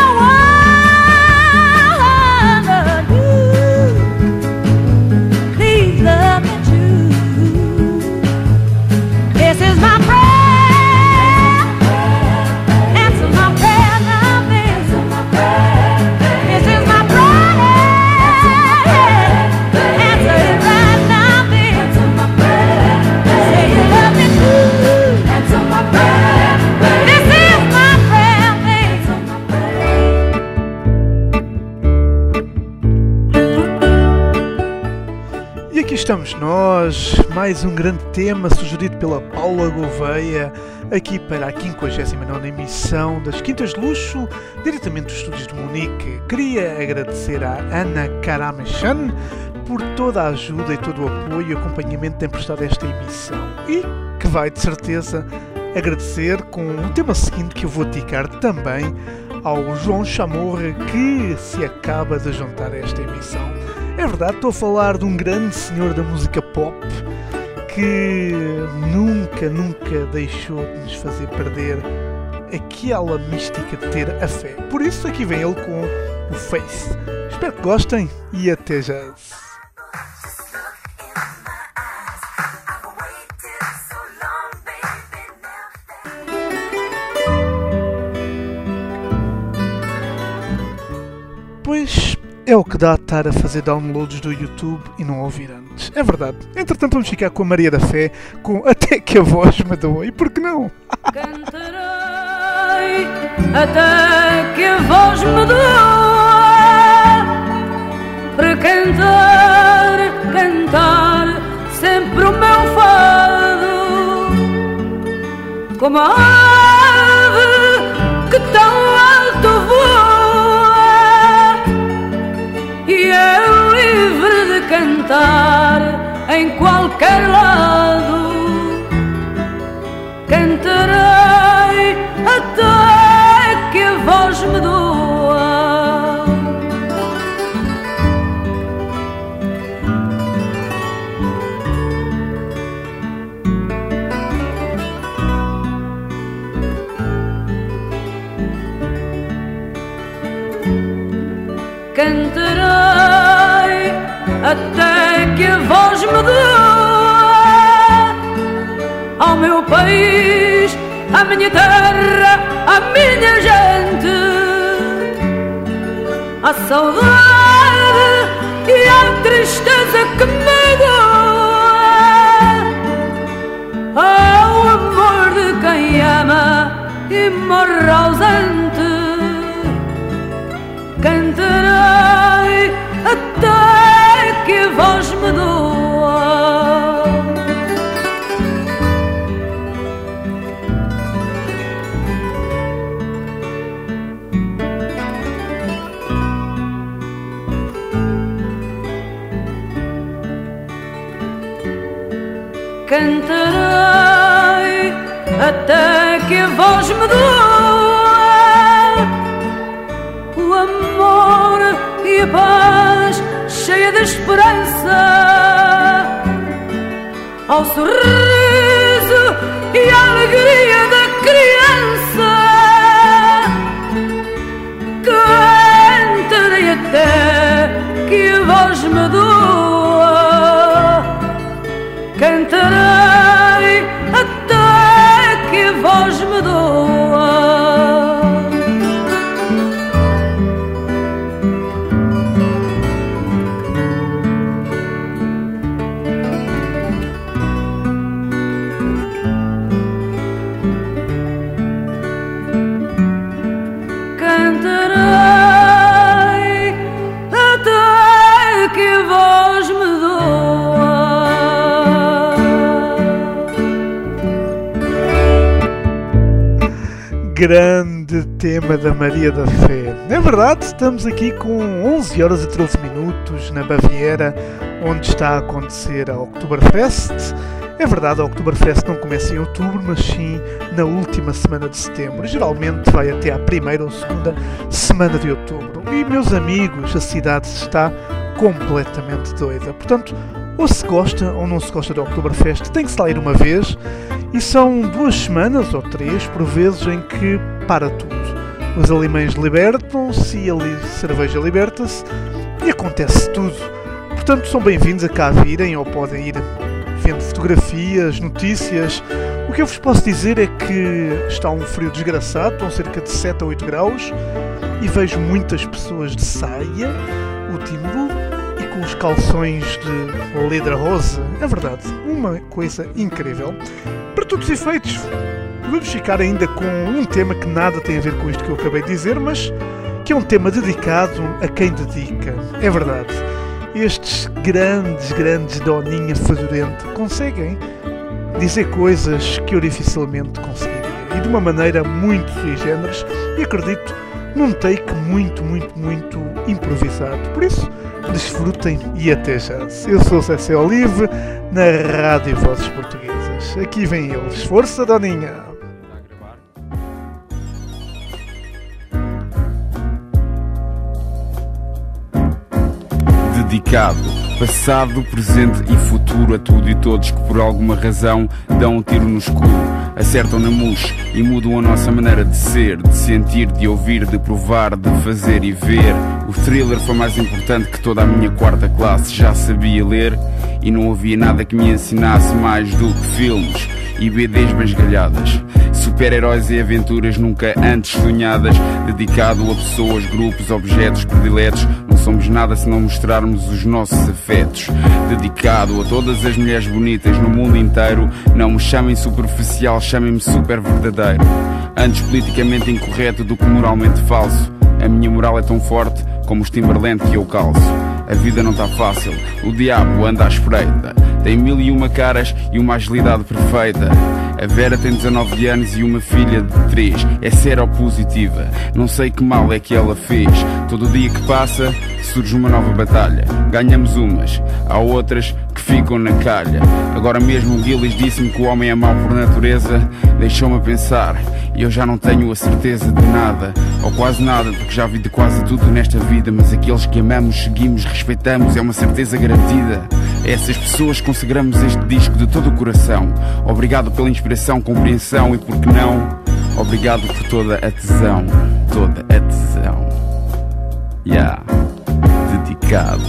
one but you. Please love me too. This is my prayer. Answer my prayer now, baby. Answer my prayer. This is my prayer. Answer it right now, baby. Answer my prayer. Say you love me too. Answer my prayer. This is my prayer, baby. Answer my prayer. E aqui estamos nós, mais um grande tema sugerido pela Paula Gouveia, aqui para a quinquagésima nona emissão das Quintas de Luxo, diretamente dos estúdios de Munique. Queria agradecer à Ana Karamechan por toda a ajuda e todo o apoio e acompanhamento que tem prestado a esta emissão, e que vai, de certeza, agradecer com o tema seguinte que eu vou dedicar também ao João Chamorra, que se acaba de juntar a esta emissão. É verdade, estou a falar de um grande senhor da música pop que nunca, nunca deixou de nos fazer perder aquela mística de ter a fé. Por isso aqui vem ele com o Faith. Espero que gostem e até já. Thank you. é o que dá a estar a fazer downloads do YouTube e não ouvir antes. É verdade. Entretanto, vamos ficar com a Maria da Fé, com Até que a Voz Me Doa. E por que não? Cantarei até que a voz me doa, para cantar, cantar sempre o meu fado, como a ave que tão alto voa e é livre de cantar em qualquer lado. Cantarei até que a voz me doa. Cantarei até que a voz me doa ao meu país, à minha terra, à minha gente, à saudade e à tristeza que me doa, ao amor de quem ama e morre ausente. Cantarei até que a voz me doa. Cantarei até que a voz me doa, o amor e a paz cheia de esperança, ao sorriso e à alegria da criança. Cantarei até que a voz me doa. Cantarei até que a voz me doa. Grande tema da Maria da Fé. É verdade, estamos aqui com onze horas e treze minutos na Baviera, onde está a acontecer a Oktoberfest. É verdade, a Oktoberfest não começa em outubro, mas sim na última semana de setembro. Geralmente vai até à primeira ou segunda semana de outubro. E, meus amigos, a cidade está completamente doida. Portanto, ou se gosta ou não se gosta da Oktoberfest, tem que se lá ir uma vez. E são duas semanas ou três, por vezes, em que para tudo. Os alemães libertam-se e a cerveja liberta-se e acontece tudo. Portanto, são bem-vindos a cá virem ou podem ir vendo fotografias, notícias. O que eu vos posso dizer é que está um frio desgraçado, estão cerca de sete a oito graus e vejo muitas pessoas de saia, o timbre e com os calções de ledra rosa. É verdade, uma coisa incrível. Para todos os efeitos, vamos ficar ainda com um tema que nada tem a ver com isto que eu acabei de dizer, mas que é um tema dedicado a quem dedica. É verdade, estes grandes, grandes doninha fedorenta conseguem dizer coisas que eu dificilmente conseguiria. E de uma maneira muito sui generis e acredito num take muito, muito, muito improvisado. Por isso, desfrutem e até já. Eu sou o Cessé Olive, na Rádio Vozes Portuguesas. Aqui vem eles. Força, Doninha! Dedicado, passado, presente e futuro a tudo e todos que por alguma razão dão um tiro no escuro, acertam na mousse e mudam a nossa maneira de ser, de sentir, de ouvir, de provar, de fazer e ver. O thriller foi mais importante que toda a minha quarta classe já sabia ler e não havia nada que me ensinasse mais do que filmes e B Ds bem esgalhadas, super-heróis e aventuras nunca antes sonhadas, dedicado a pessoas, grupos, objetos prediletos. Não somos nada se não mostrarmos os nossos afetos. Dedicado a todas as mulheres bonitas no mundo inteiro. Não me chamem superficial, chamem-me super verdadeiro. Antes politicamente incorreto do que moralmente falso. A minha moral é tão forte como os Timberland que eu calço. A vida não está fácil, o diabo anda à espreita. Tem mil e uma caras e uma agilidade perfeita. A Vera tem dezanove anos e uma filha de três. É seropositiva, não sei que mal é que ela fez. Todo dia que passa surge uma nova batalha. Ganhamos umas, há outras que ficam na calha. Agora mesmo o Gillies disse-me que o homem é mau por natureza. Deixou-me a pensar e eu já não tenho a certeza de nada, ou quase nada, porque já vi de quase tudo nesta vida. Mas aqueles que amamos, seguimos, respeitamos, é uma certeza garantida. A essas pessoas consagramos este disco de todo o coração. Obrigado pela inspiração, compreensão e, por que não, obrigado por toda a tesão. Toda a tesão. Yeah, dedicado.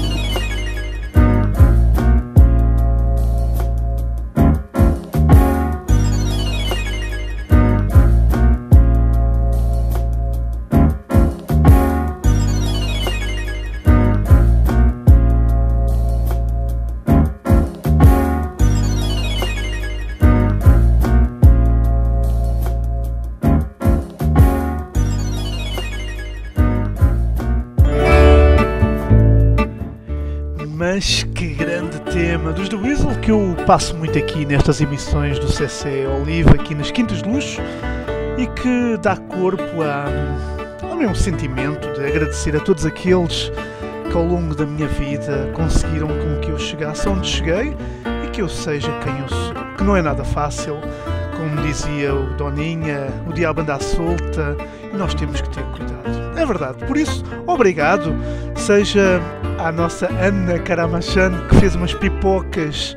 Mas que grande tema dos The Weasel, que eu passo muito aqui nestas emissões do C C Oliva, aqui nas Quintas de Luxo, e que dá corpo a, ao meu sentimento de agradecer a todos aqueles que ao longo da minha vida conseguiram com que eu chegasse onde cheguei e que eu seja quem eu sou, que não é nada fácil, como dizia o Doninha, o diabo anda à solta e nós temos que ter cuidado. É verdade, por isso, obrigado, seja à nossa Ana Karamachan, que fez umas pipocas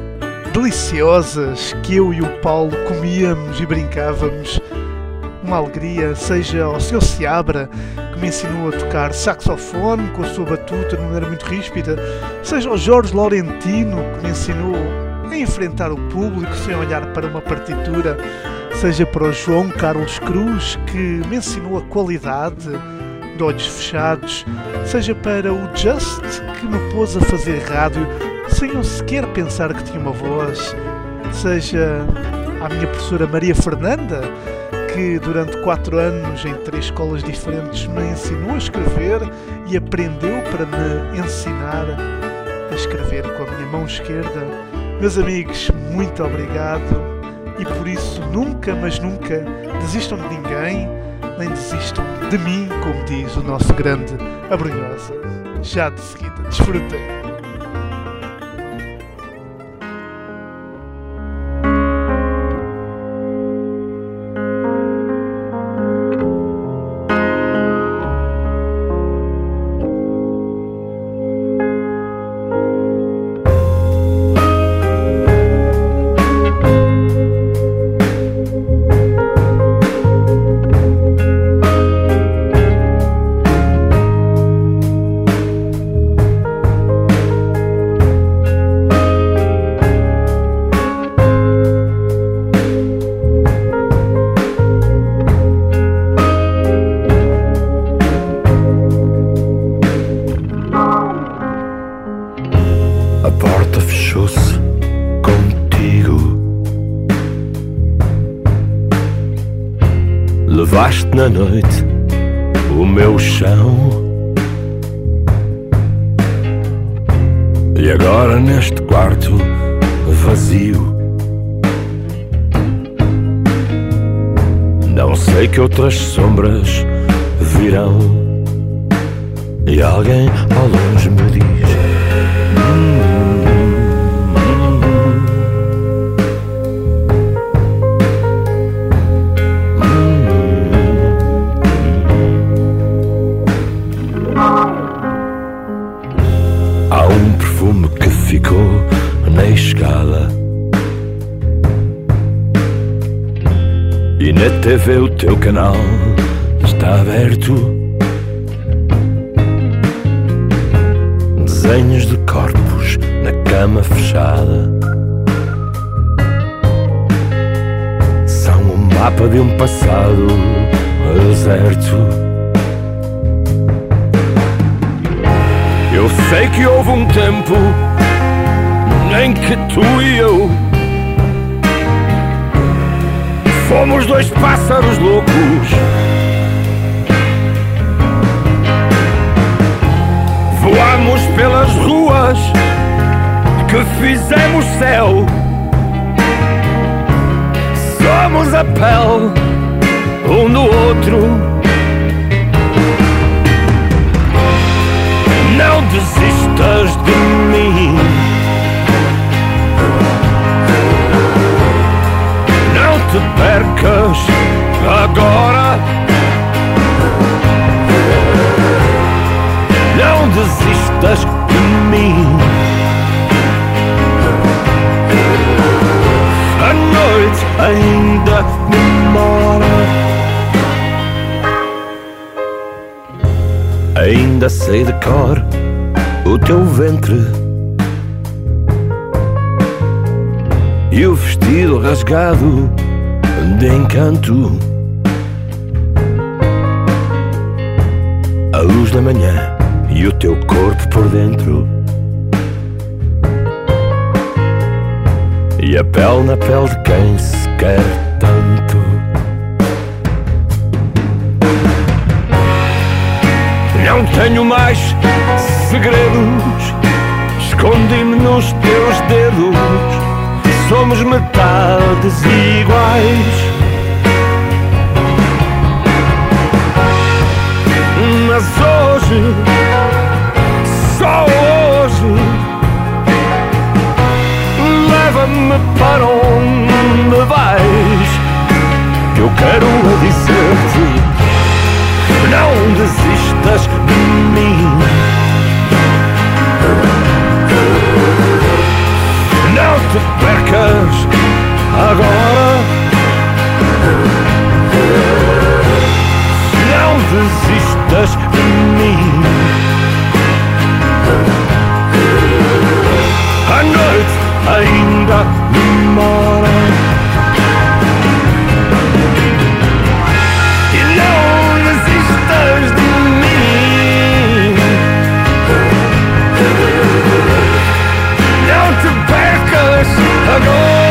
deliciosas que eu e o Paulo comíamos e brincávamos, uma alegria, seja ao seu Seabra, que me ensinou a tocar saxofone com a sua batuta de maneira muito ríspida, seja ao Jorge Laurentino, que me ensinou a enfrentar o público sem olhar para uma partitura, seja para o João Carlos Cruz, que me ensinou a qualidade de olhos fechados, seja para o Just, que me pôs a fazer rádio sem eu sequer pensar que tinha uma voz, seja a minha professora Maria Fernanda, que durante quatro anos em três escolas diferentes me ensinou a escrever e aprendeu para me ensinar a escrever com a minha mão esquerda. Meus amigos, muito obrigado, e por isso nunca, mas nunca desistam de ninguém, nem desistam de mim, como diz o nosso grande Abrunhosa. Já de seguida, desfrutem. Levaste na noite o meu chão, e agora neste quarto vazio não sei que outras sombras virão, e alguém ao longe me diz hum, ficou na escala, e na T V o teu canal está aberto. Desenhos de corpos na cama fechada são um mapa de um passado deserto. Sei que houve um tempo em que tu e eu fomos dois pássaros loucos, voamos pelas ruas que fizemos céu. Somos a pele um do outro. Não desistas de mim. Não te percas agora. Não desistas de mim. A noite ainda demora. Ainda sei de cor o teu ventre e o vestido rasgado de encanto. A luz da manhã e o teu corpo por dentro, e a pele na pele de quem se quer tanto. Não tenho mais segredos, escondi-me nos teus dedos. Somos metades iguais, mas hoje, só hoje, leva-me para onde vais, que eu quero é dizer-te: não desistas de mim. Não te percas agora. Não desistas de mim. A noite ainda demora. E não desistas de mim. Não te percas agora.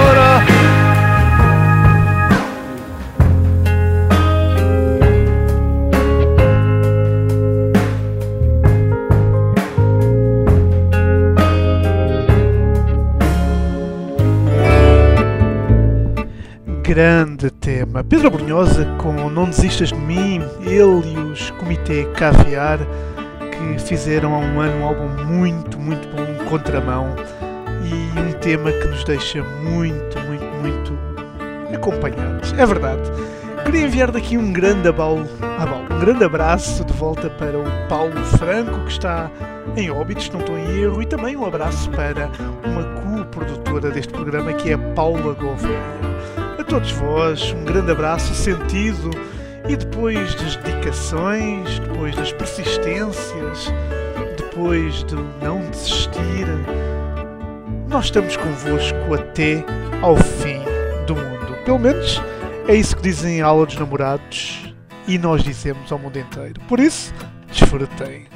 Grande tema. Pedro Brunhosa com Não Desistas de Mim, ele e os Comitê Caviar, que fizeram há um ano um álbum muito, muito bom, Contramão, e um tema que nos deixa muito, muito, muito acompanhados. É verdade. Queria enviar daqui um grande abalo, abalo, um grande abraço de volta para o Paulo Franco, que está em Óbidos, não estou em erro, e também um abraço para uma co-produtora deste programa, que é a Paula Gouveia. A todos vós, um grande abraço sentido, e depois das dedicações, depois das persistências, depois de não desistir, nós estamos convosco até ao fim do mundo. Pelo menos é isso que dizem a aula dos namorados, e nós dizemos ao mundo inteiro. Por isso, desfrutem.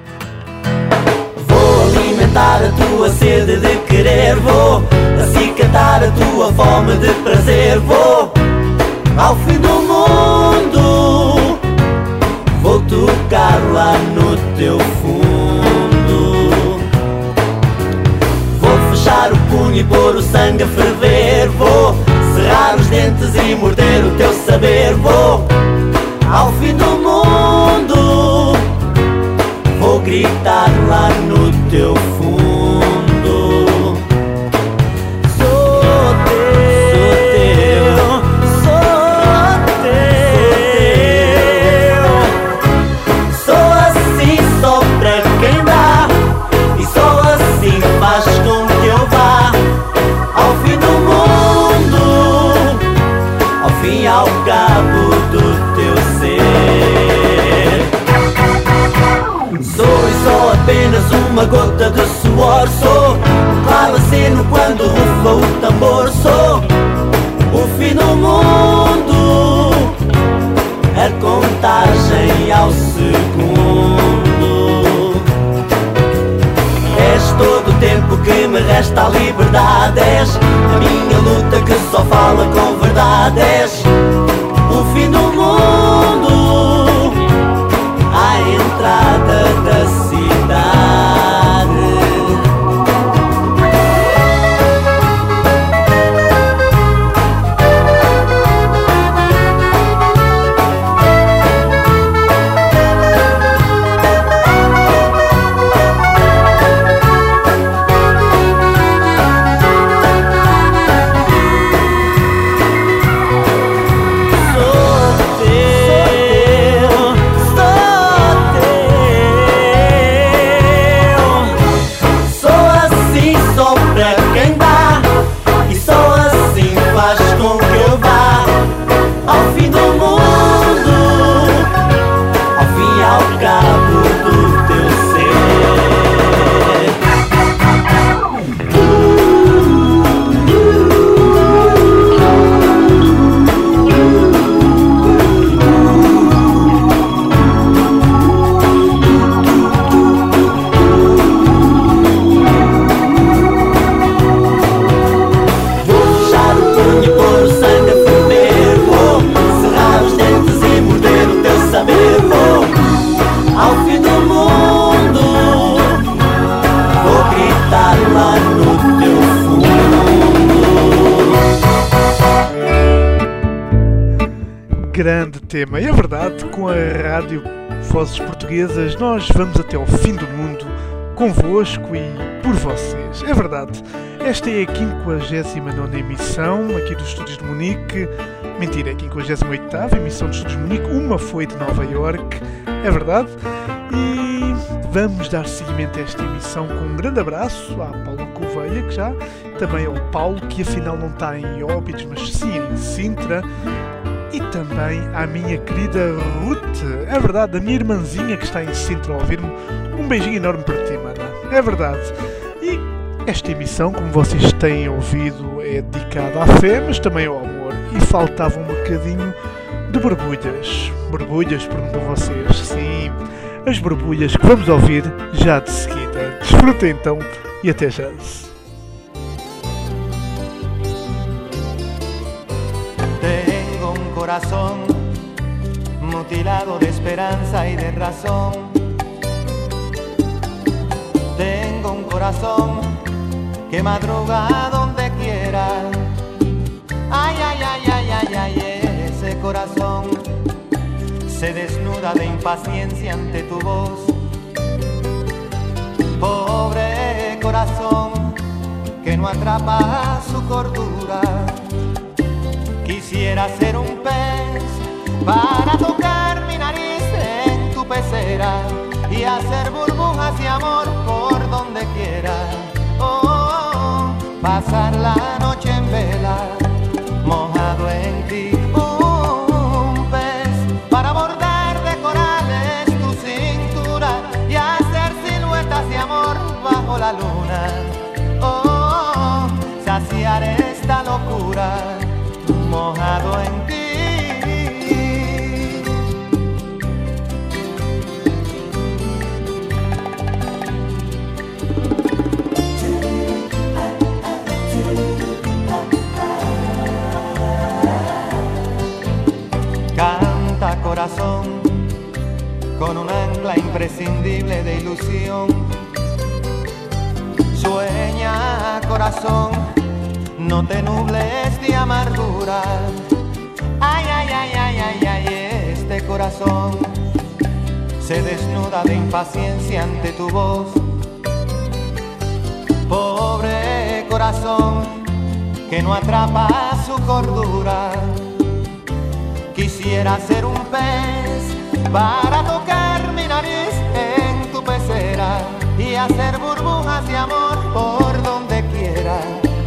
Vou alimentar a tua sede de querer, vou acicatar a tua fome de prazer, vou ao fim do mundo, vou tocar lá no teu fundo, vou fechar o punho e pôr o sangue a ferver, vou cerrar os dentes e morder o teu saber, vou ao fim do mundo, vou gritar lá no teu fundo. Sou teu, sou teu, sou assim só para quem dá, e só assim faz com que eu vá ao fim do mundo, ao fim e ao cabo do teu ser. Sou e só apenas uma gota de suor, sou um claro aceno quando rufa o tambor, sou o fim do mundo, a contagem ao segundo. me resta a liberdade. És a minha luta que só fala com verdade. És o fim do mundo à entrada da cidade. Grande tema, e é verdade, com a Rádio Vozes Portuguesas nós vamos até ao fim do mundo convosco e por vocês. É verdade, esta é a quinquagésima nona emissão aqui dos Estúdios de Munique. Mentira, é a quinquagésima oitava emissão dos Estúdios de Munique. Uma foi de Nova Iorque, é verdade. E vamos dar seguimento a esta emissão com um grande abraço à Paula Gouveia, que já também ao Paulo, que afinal não está em Óbidos, mas sim em Sintra. E também à minha querida Ruth, é verdade, a minha irmãzinha que está em Sintra a ouvir-me. Um beijinho enorme para ti, mana, é verdade. E esta emissão, como vocês têm ouvido, é dedicada à fé, mas também ao amor. E faltava um bocadinho de borbulhas. Borbulhas, perguntam vocês. Sim, as borbulhas que vamos ouvir já de seguida. Desfrutem então e até já. Corazón mutilado de esperanza y de razón. Tengo un corazón que madruga donde quiera. Ay, ay, ay, ay, ay, ay, ese corazón se desnuda de impaciencia ante tu voz. Pobre corazón que no atrapa su cordura. Quisiera ser un pez para tocar mi nariz en tu pecera y hacer burbujas de amor por donde quiera. Oh, oh, oh, pasar la noche en vela, mojado en ti. Un pez para bordar de corales tu cintura y hacer siluetas de amor bajo la luna. Oh, oh, oh, saciar esta locura mojado en ti. Canta corazón con un ancla imprescindible de ilusión. Sueña corazón, no te nubles de amargura. Ay, ay, ay, ay, ay, ay, este corazón se desnuda de impaciencia ante tu voz. Pobre corazón que no atrapa su cordura. Quisiera ser un pez para tocar mi nariz en tu pecera y hacer burbujas de amor por donde quiera.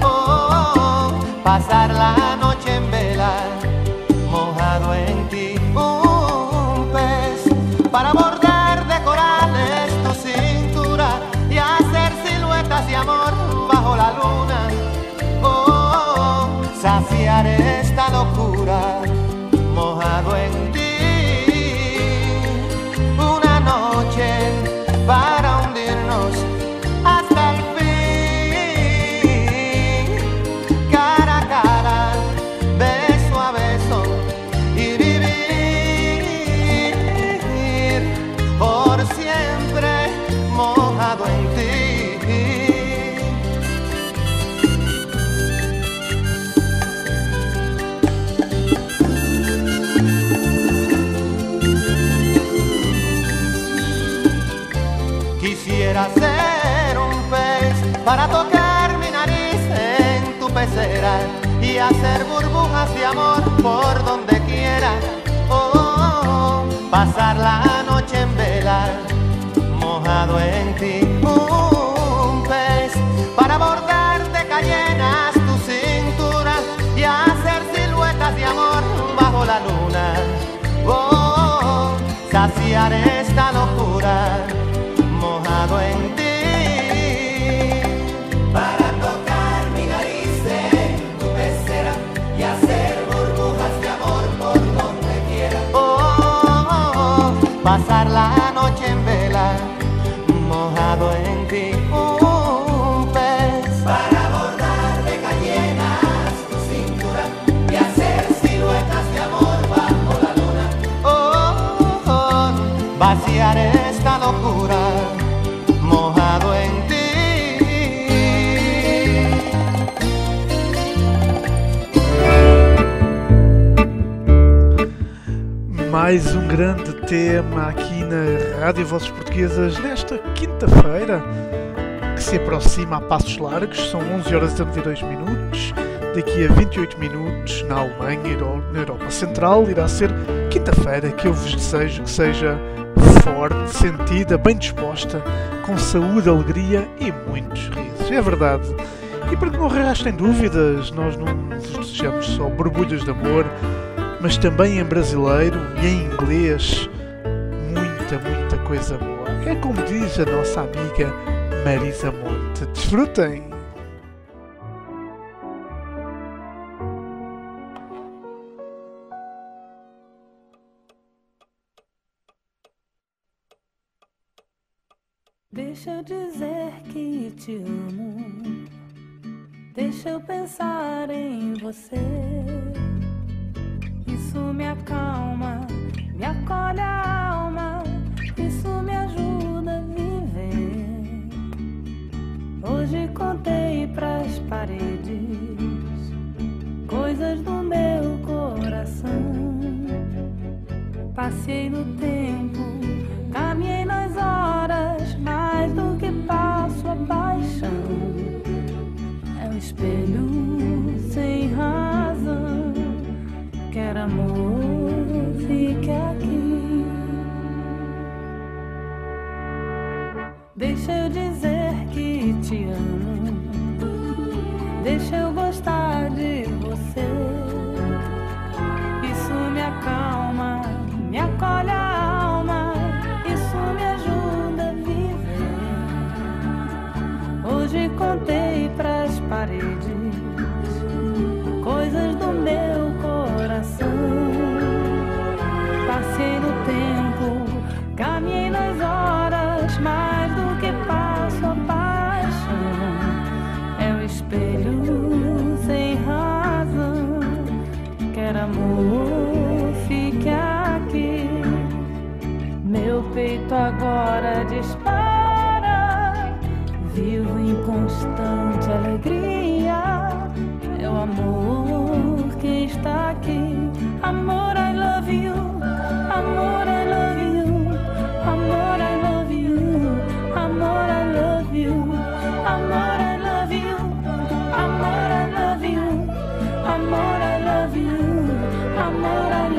Pasar la noche en vela, mojado en ti. Un pez para bordar de corales tu cintura y hacer siluetas de amor bajo la luna. Oh, saciar esta locura, mojado en ti. Una noche para hundirnos hasta el fin. volar y hacer burbujas de amor por donde quiera. Oh, oh, oh, pasar la noche en vela, mojado en ti. Un pez para bordar de cayenas tu cintura y hacer siluetas de amor bajo la luna. Oh, oh, oh, saciar esta locura, mojado en ti. Para tocar mi nariz en tu pecera y hacer burbujas de amor por donde quiera. Oh, oh, oh, oh, pasar la noche en vela, mojado en ti. Un pez para bordar de cayenas tu cintura y hacer siluetas de amor bajo la luna. Oh, oh, oh, vaciar esta locura, mojado en ti. Mais um grande tema aqui na Rádio Vozes Portuguesas nesta quinta-feira, que se aproxima a passos largos. São onze horas e trinta e dois minutos. Daqui a vinte e oito minutos, na Alemanha e na Europa Central, irá ser quinta-feira, que eu vos desejo que seja forte, sentida, bem disposta, com saúde, alegria e muitos risos. É verdade. E para que não restem dúvidas, nós não vos desejamos só borbulhas de amor, mas também em brasileiro e em inglês, muita, muita coisa boa. É como diz a nossa amiga Marisa Monte. Desfrutem! Deixa eu dizer que te amo, deixa eu pensar em você. Isso me acalma, me acolhe a alma, isso me ajuda a viver. Hoje contei pras paredes coisas do meu coração. Passei no tempo, caminhei nas horas, mais do que passo a paixão. É um espelho sem razão, quer amor, fique aqui. Deixa eu dizer que te amo, deixa eu gostar de você. Isso me acalma, me acolhe a alma, isso me ajuda a viver. Hoje contei pras paredes coisas do meu coração. Passei no tempo, caminhei nas horas, mais do que passo a paixão. É o espelho sem razão, quer amor, fique aqui. Meu peito agora dispara, vivo em constante alegria. É o amor que está aqui. Amor, I love you. Amor, I love you. Amor, I love you. Amor, I love you. Amor, I love you. Amor, I love you. Amor, I love you. Amor, I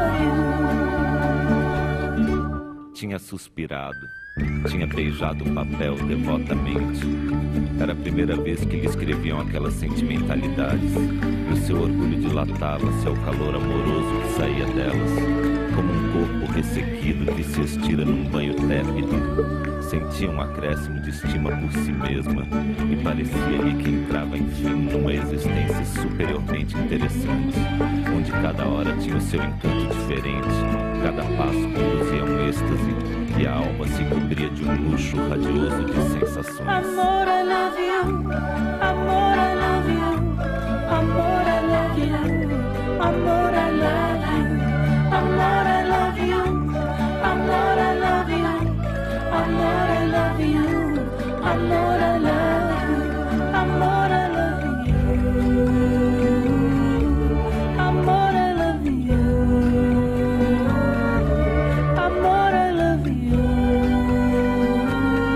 love you. Tinha suspirado, tinha beijado o papel devotamente. Era a primeira vez que lhe escreviam aquelas sentimentalidades, e o seu orgulho dilatava-se ao calor amoroso que saía delas, como um corpo ressequido que se estira num banho tépido. Sentia um acréscimo de estima por si mesma, e parecia-lhe que entrava enfim numa existência superiormente interessante, onde cada hora tinha o seu encanto diferente, cada passo conduzia a um êxtase, e a alma se cobria de um luxo radioso de sensações. Amor, I love you. Amor, I love you. Amor, I love you. Amor, I love you. Amor, I love you. Amor, I love you. Amor, I love you. Amor, I love you. Amor, I love you. Amor, I love you. Amor, I love you.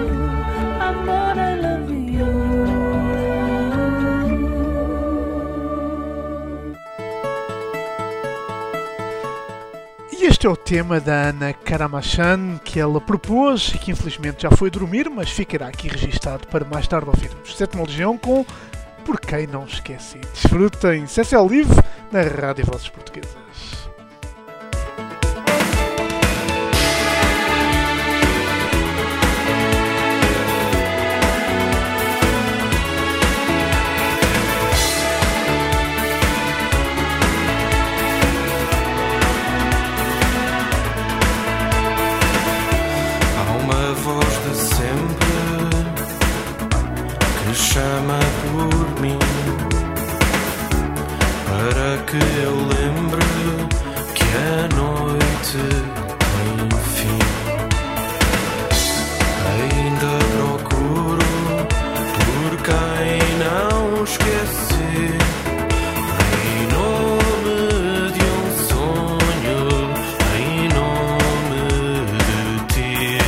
Amor, I love you. E este é o tema da Ana Karamachan, que ela propôs e que infelizmente já foi dormir, mas ficará aqui registado para mais tarde ouvirmos. Sétima Legião com Por Quem Não Esqueci. Desfrutem C C L Live na Rádio Vozes Portuguesas. Chama por mim para que eu lembre que a noite tem fim. Ainda procuro por quem não esqueci, em nome de um sonho, em nome de ti.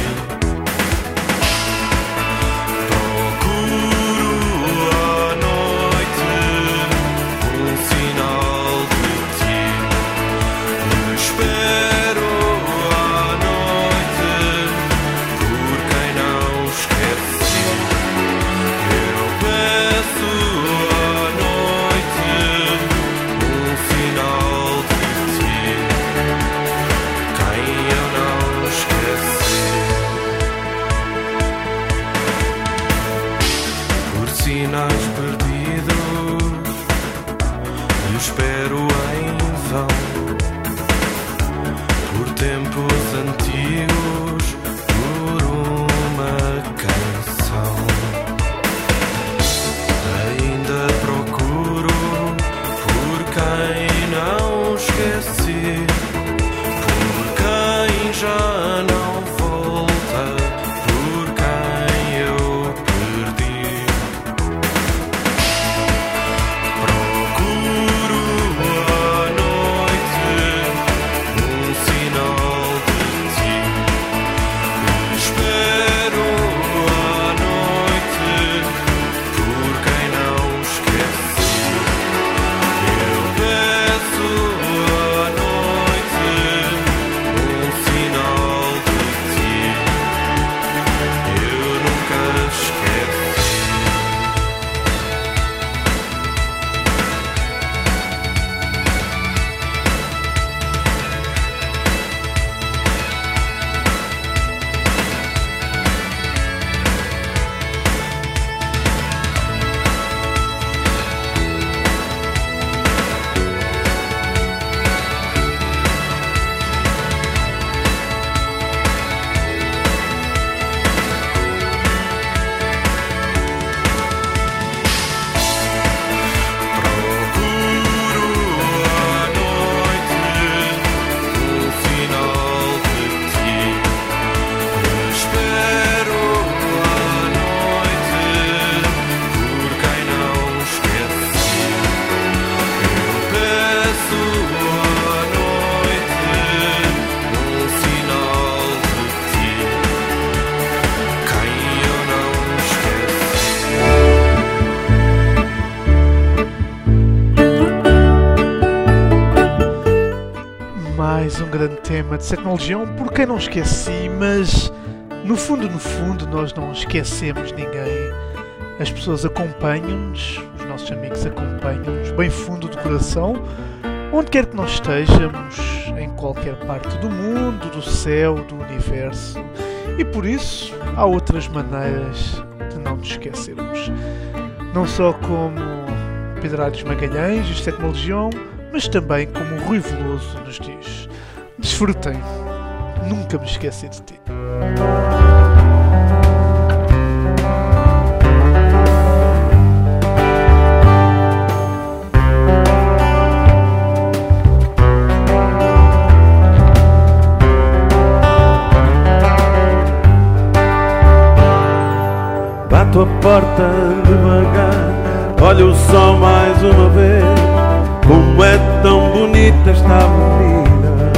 Tema de Sétima Legião, Por Quem Não Esqueci, mas no fundo, no fundo, nós não esquecemos ninguém. As pessoas acompanham-nos, os nossos amigos acompanham-nos bem fundo do coração, onde quer que nós estejamos, em qualquer parte do mundo, do céu, do universo, e por isso há outras maneiras de não nos esquecermos. Não só como Pedro Álvares Magalhães e Sétima Legião, mas também como o Rui Veloso nos diz: desfrutem, nunca me esqueci de ti. Bato a porta devagar, olho o sol mais uma vez. Como é tão bonita esta avenida.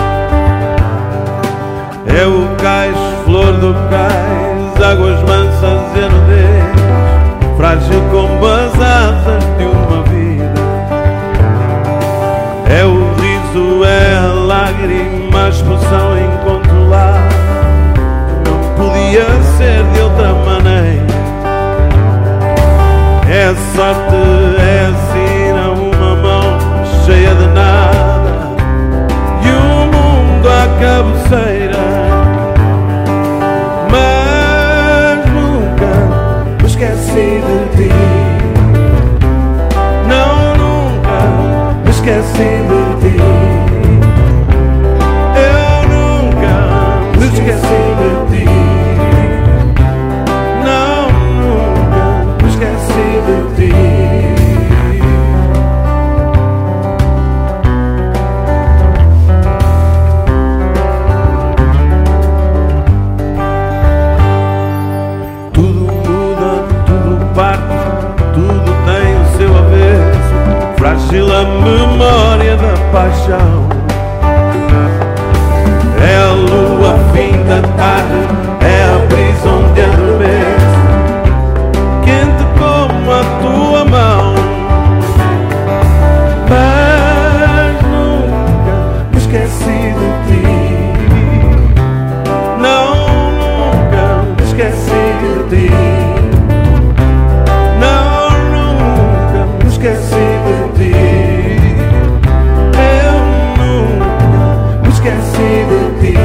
É o cais, flor do cais, águas mansas e a nudez, frágil como as asas de uma vida. É o riso, é a lágrima, uma explosão incontrolável. Não podia ser de outra maneira. É sorte, é sina, uma mão cheia de nada e o mundo à cabeceira. Mas nunca me esqueci de ti. Não, nunca me esqueci de ti. Eu nunca me esqueci de ti. Não, nunca me esqueci de ti. Tudo muda, tudo parte, tudo tem o seu avesso. Frágil a memória da paixão. É a lua, fim da tarde, é a brisa onde adormece, quente como a tua mão. Mas nunca me esqueci de ti. Não, nunca me esqueci de ti. Não, nunca me esqueci de ti. Eu nunca me esqueci de ti.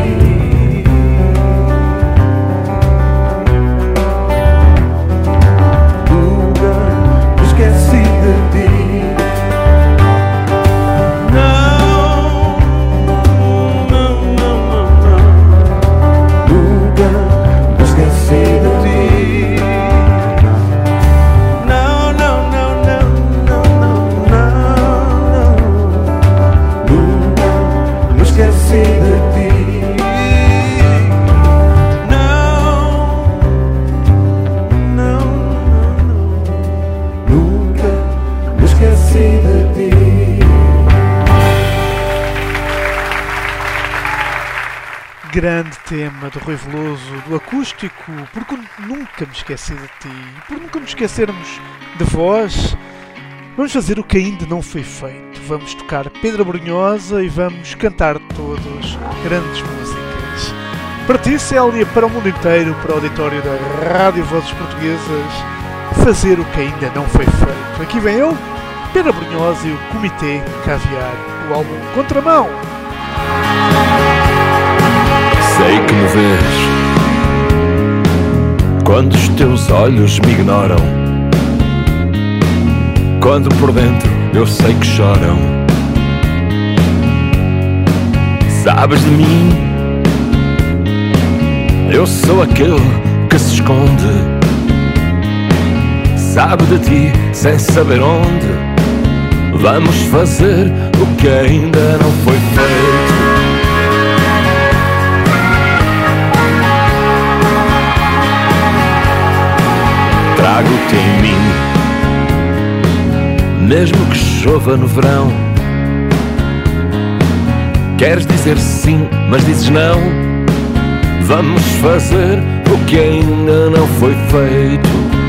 Grande tema do Rui Veloso, do acústico, porque nunca me esqueci de ti, por nunca nos esquecermos de vós. Vamos fazer o que ainda não foi feito. Vamos tocar Pedro Brunhosa e vamos cantar todos grandes músicas. Para ti, Célia, para o mundo inteiro, para o auditório da Rádio Vozes Portuguesas, fazer o que ainda não foi feito. Aqui vem eu, Pedro Brunhosa e o Comitê Caviar, o álbum Contramão. Sei que me vês quando os teus olhos me ignoram, quando por dentro eu sei que choram. Sabes de mim, eu sou aquele que se esconde. Sabe de ti sem saber onde. Vamos fazer o que ainda não foi feito. Trago-te em mim, mesmo que chova no verão. Queres dizer sim, mas dizes não. Vamos fazer o que ainda não foi feito.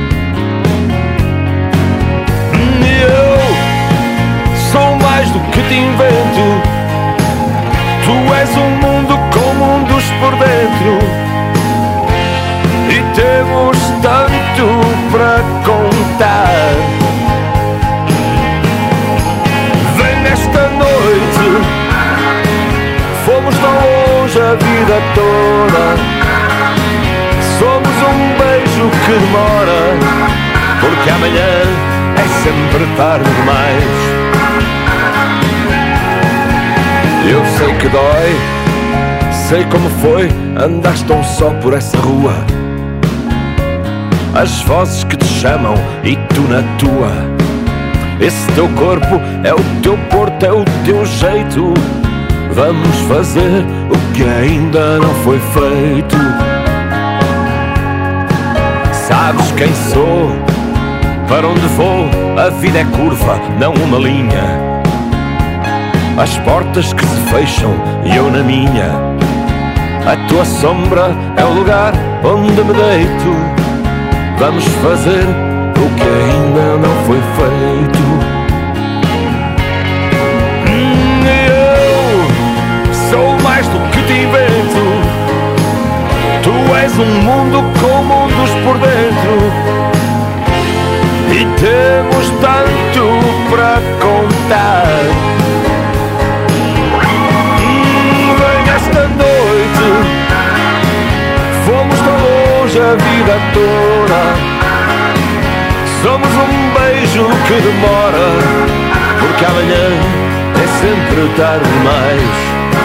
Eu sou mais do que te invento. Tu és um mundo com mundos por dentro. E temos tanto para contar. Vem nesta noite, fomos tão longe a vida toda. Somos um beijo que demora, porque amanhã é sempre tarde demais. Eu sei que dói, sei como foi, andaste tão só por essa rua. As vozes que te chamam e tu na tua. Esse teu corpo é o teu porto, é o teu jeito. Vamos fazer o que ainda não foi feito. Sabes quem sou, para onde vou, a vida é curva, não uma linha. As portas que se fecham e eu na minha. A tua sombra é o lugar onde me deito. Vamos fazer o que ainda não foi feito. Eu sou mais és um mundo com mundos por dentro, e temos tanto para contar. Hum, vem esta noite, fomos tão longe a vida toda. Somos um beijo que demora, porque amanhã é sempre tarde demais.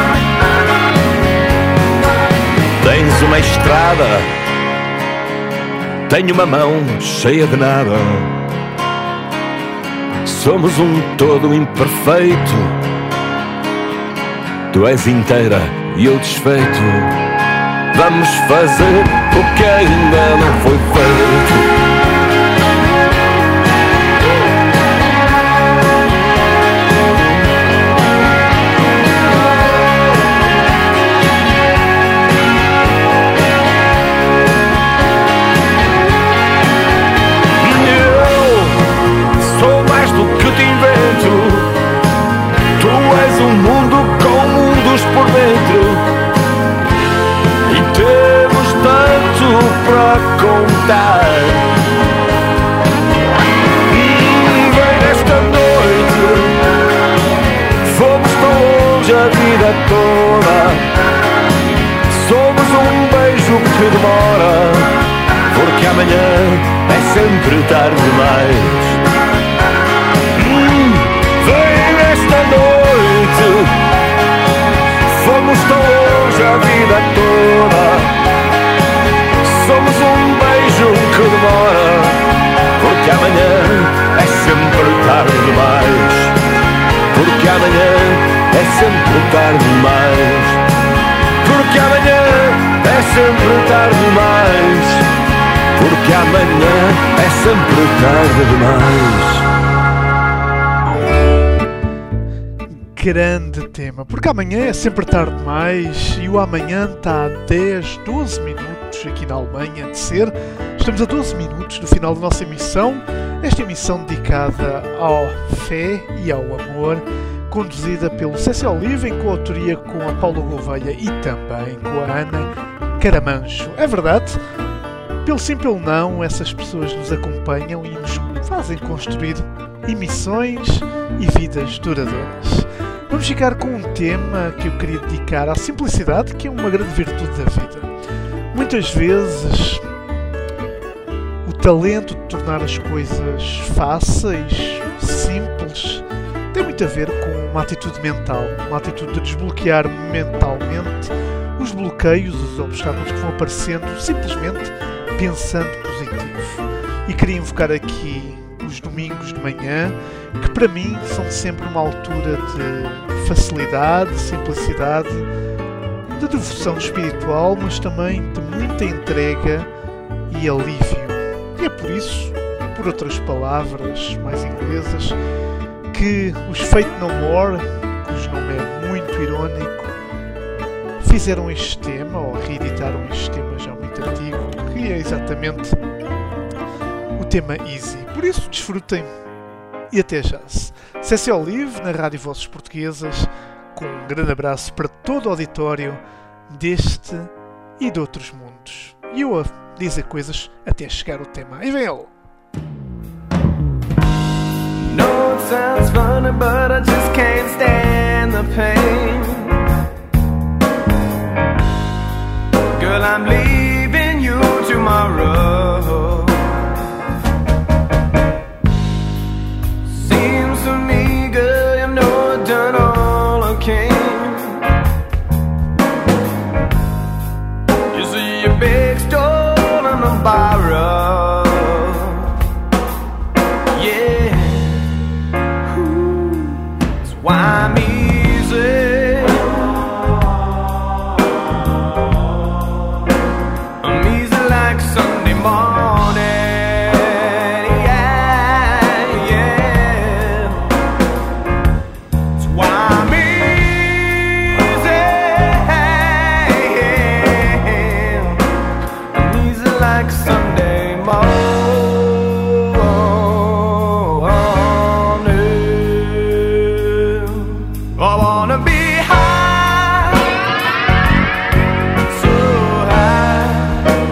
Tens uma estrada, tenho uma mão cheia de nada. Somos um todo imperfeito, tu és inteira e eu desfeito. Vamos fazer o que ainda não foi feito. Um mundo com mundos por dentro, e temos tanto para contar. Hum, vem esta noite, fomos tão longe a vida toda. Somos um beijo que demora, porque amanhã é sempre tarde demais. Hum, vem esta noite, fomos tão longe a vida toda. Somos um beijo que demora, porque amanhã é sempre tarde demais. Porque amanhã é sempre tarde demais. Porque amanhã é sempre tarde demais. Porque amanhã é sempre tarde demais. Grande tema, porque amanhã é sempre tarde demais e o amanhã está a dez, doze minutos aqui na Alemanha de ser. Estamos a doze minutos do final da nossa emissão, esta emissão dedicada à fé e ao amor, conduzida pelo César Oliva em coautoria com a Paula Gouveia e também com a Ana Caramancho. É verdade, pelo sim, pelo não, essas pessoas nos acompanham e nos fazem construir emissões e vidas duradouras. Vamos ficar com um tema que eu queria dedicar à simplicidade, que é uma grande virtude da vida. Muitas vezes o talento de tornar as coisas fáceis, simples, tem muito a ver com uma atitude mental, uma atitude de desbloquear mentalmente os bloqueios, os obstáculos que vão aparecendo, simplesmente pensando positivo. E queria invocar aqui os domingos de manhã, que para mim são sempre uma altura de facilidade, de simplicidade, de devoção espiritual, mas também de muita entrega e alívio. E é por isso, por outras palavras mais inglesas, que os Faith No More, cujo nome é muito irónico, fizeram este tema, ou reeditaram este tema já muito antigo, que é exatamente o tema Easy. Por isso, desfrutem e até já. C C Olive na Rádio Vozes Portuguesas, com um grande abraço para todo o auditório deste e de outros mundos. E eu a dizer coisas até chegar o tema. Aí vem ele! No, it sounds funny, but I just can't stand the pain. Girl, I'm leaving you tomorrow. Seems to me, girl, you know I've done all I can. You see your big store on the borrow. Yeah. Ooh. That's why I'm easy. I'm easy like Sunday morning. Yeah, yeah. That's why I'm easy. I'm easy like Sunday morning. I wanna be high, so high.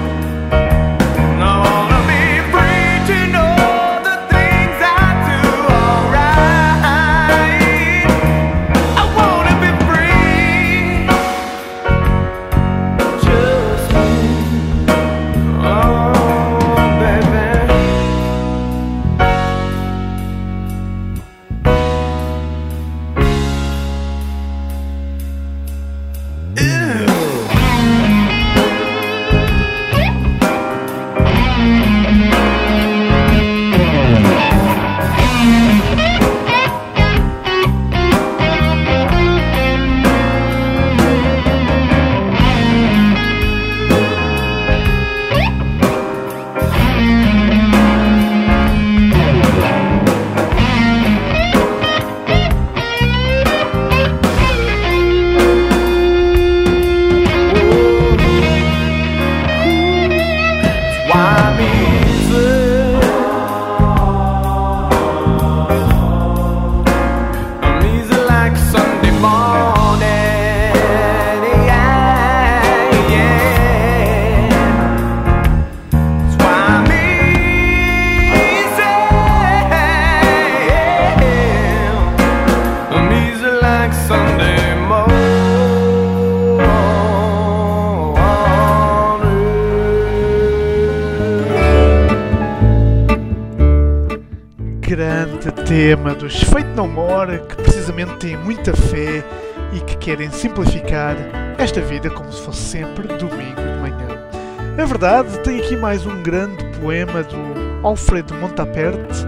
Sunday Grande tema dos Faith No More, que precisamente têm muita fé e que querem simplificar esta vida como se fosse sempre domingo de manhã. É verdade, tem aqui mais um grande poema do Alfred Montaperte,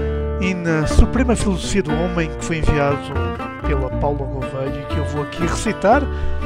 na Suprema Filosofia do Homem, que foi enviado pela Paula Gouveia e que eu vou aqui recitar.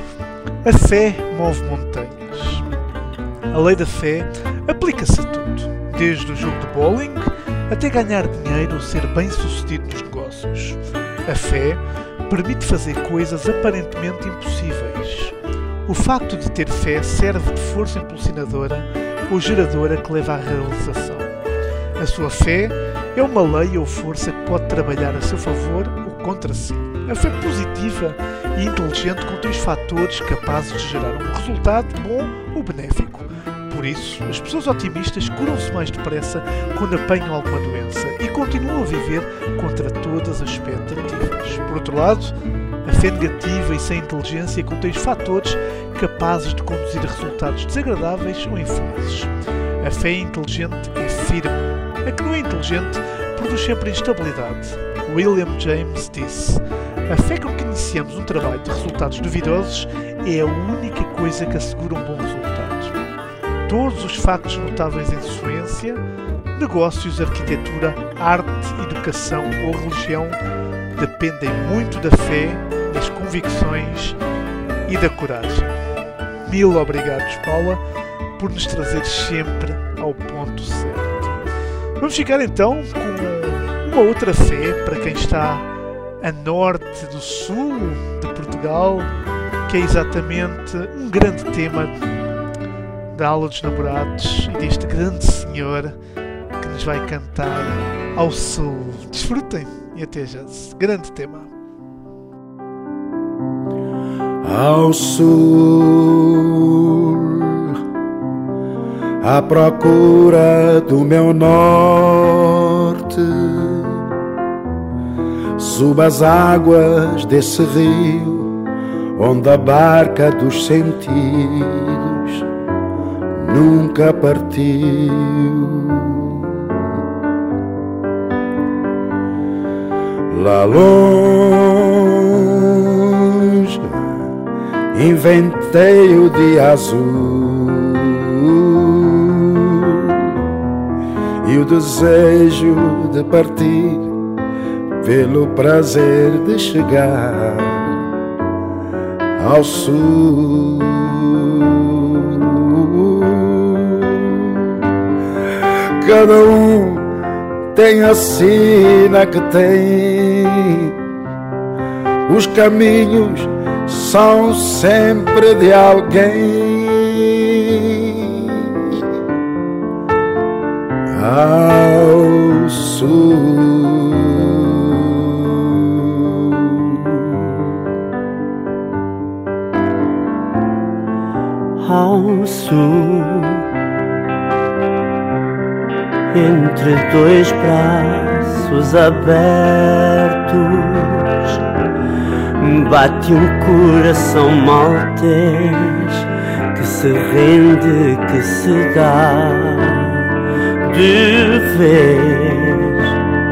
A fé move montanhas. A lei da fé aplica-se a tudo, desde o jogo de bowling até ganhar dinheiro ou ser bem-sucedido nos negócios. A fé permite fazer coisas aparentemente impossíveis. O facto de ter fé serve de força impulsionadora ou geradora que leva à realização. A sua fé é uma lei ou força que pode trabalhar a seu favor ou contra si. A fé positiva e inteligente contém os fatores capazes de gerar um resultado bom ou benéfico. Por isso, as pessoas otimistas curam-se mais depressa quando apanham alguma doença e continuam a viver contra todas as expectativas. Por outro lado, a fé negativa e sem inteligência contém os fatores capazes de conduzir a resultados desagradáveis ou infelizes. A fé inteligente é firme. A que não é inteligente produz sempre instabilidade. William James disse: a fé com que iniciamos um trabalho de resultados duvidosos é a única coisa que assegura um bom resultado. Todos os factos notáveis em ciência, negócios, arquitetura, arte, educação ou religião dependem muito da fé, das convicções e da coragem. Mil obrigados, Paula, por nos trazer sempre ao ponto certo. Vamos ficar então com uma outra fé para quem está a norte do sul de Portugal, que é exatamente um grande tema da aula dos namorados e deste grande senhor que nos vai cantar ao sul. Desfrutem e até já. Grande tema. Ao sul, à procura do meu norte, subo as águas desse rio onde a barca dos sentidos nunca partiu. Lá longe inventei o dia azul e o desejo de partir pelo prazer de chegar ao sul. Cada um tem a sina que tem, os caminhos são sempre de alguém. Ao sul, ao sul, entre dois braços abertos, bate um coração maltês que se rende, que se dá de vez.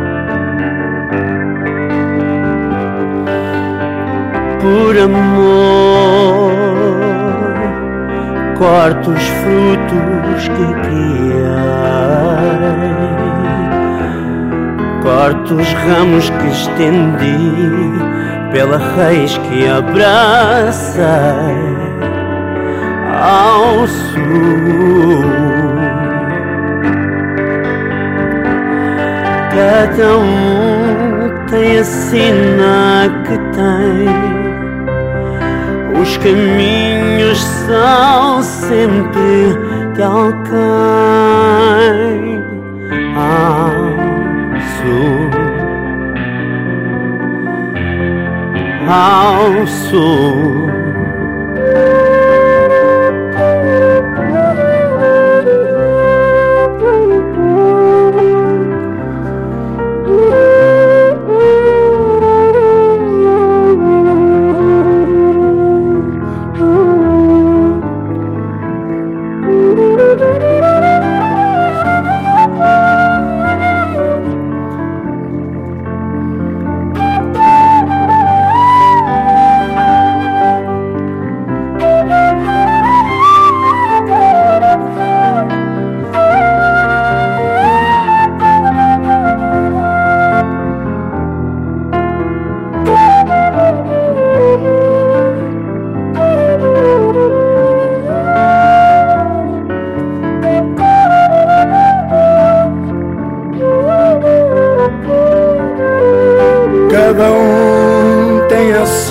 Por amor, corto os frutos que criei, corto os ramos que estendi, pela raiz que abracei ao sul. Cada um tem a sina que tem, os caminhos são sempre de alguém. Ao sul, ao sul,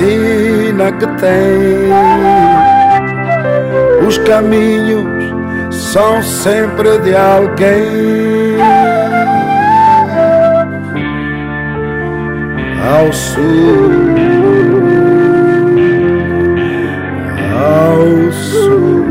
sina que tem. Os caminhos são sempre de alguém. Ao sul, ao sul.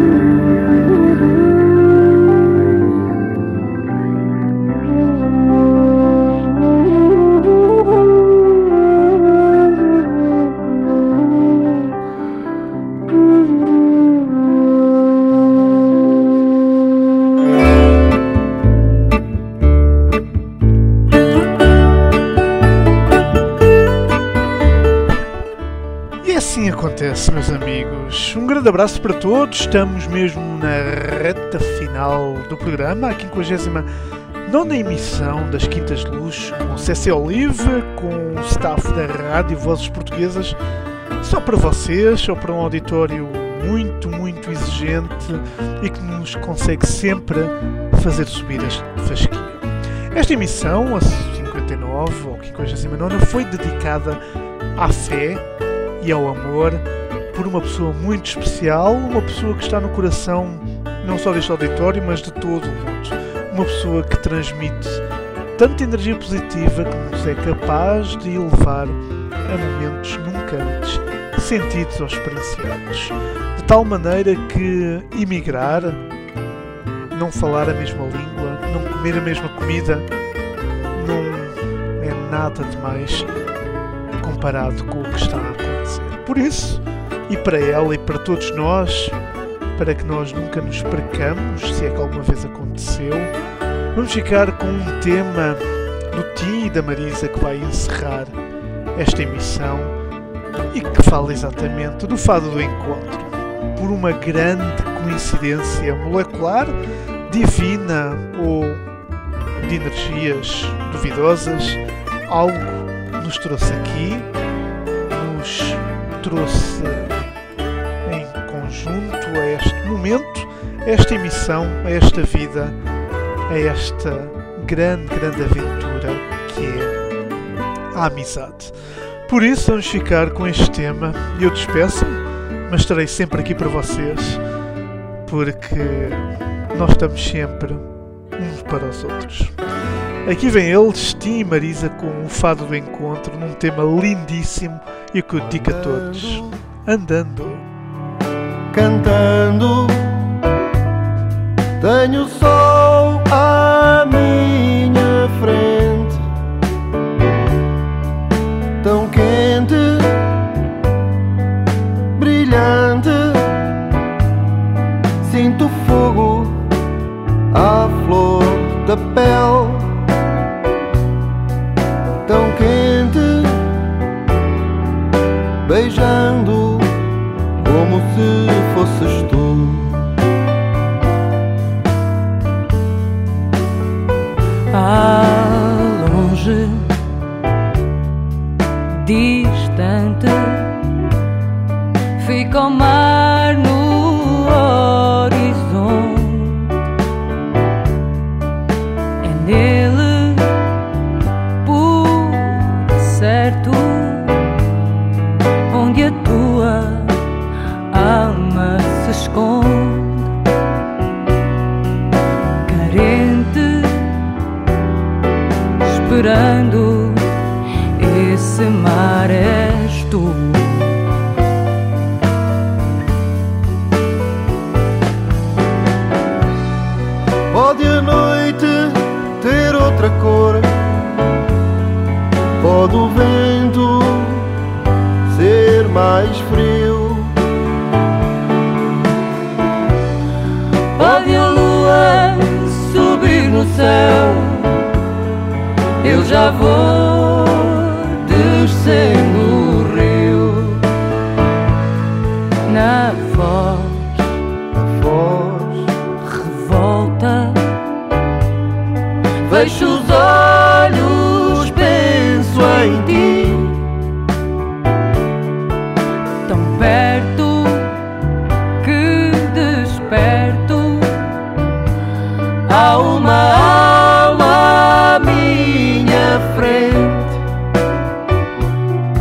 Acontece, meus amigos. Um grande abraço para todos. Estamos mesmo na reta final do programa, a quinquagésima nona emissão das Quintas de Luxo, com C C Olive, com o staff da Rádio Vozes Portuguesas, só para vocês, só para um auditório muito, muito exigente e que nos consegue sempre fazer subir este fasquinho. Esta emissão, a cinquenta e nove, ou quinquagésima nona, foi dedicada à fé e ao amor por uma pessoa muito especial, uma pessoa que está no coração não só deste auditório, mas de todo o mundo. Uma pessoa que transmite tanta energia positiva que nos é capaz de elevar a momentos nunca antes sentidos ou experienciados. De tal maneira que emigrar, não falar a mesma língua, não comer a mesma comida, não é nada demais comparado com o que está a acontecer. Por isso, e para ela e para todos nós, para que nós nunca nos percamos, se é que alguma vez aconteceu, vamos ficar com um tema do Tim e da Marisa que vai encerrar esta emissão e que fala exatamente do fado do encontro. Por uma grande coincidência molecular, divina ou de energias duvidosas, algo nos trouxe aqui, nos trouxe em conjunto a este momento, a esta emissão, a esta vida, a esta grande, grande aventura que é a amizade. Por isso vamos ficar com este tema e eu despeço-me, mas estarei sempre aqui para vocês, porque nós estamos sempre uns para os outros. Aqui vem eles, Tim e Marisa, com o fado do encontro, num tema lindíssimo e que eu dedico a todos. Andando, cantando, tenho o sol à minha frente, tão quente, brilhante, sinto fogo à flor da pele. Tão quente, beijando como se fosses tu. Ah, longe, distante, fica o mar no horizonte. É nele certo onde a tua alma se esconde, carente, esperando esse mar és tu. Pode a noite ter outra cor, pode o vento ser mais frio, pode a lua subir no céu, eu já vou descendo o rio. Na voz, a voz revolta, fecho os olhos, penso em ti, tão perto que desperto, há uma alma à minha frente,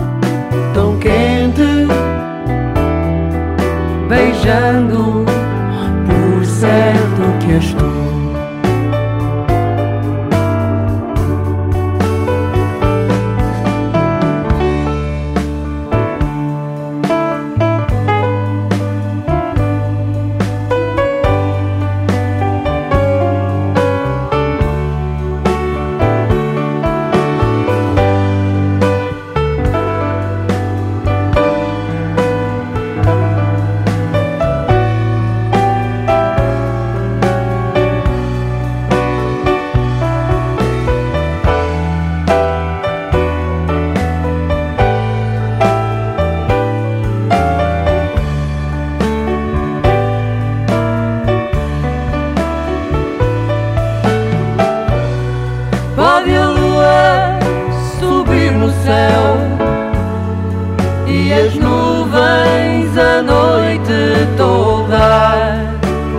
nuvens a noite toda.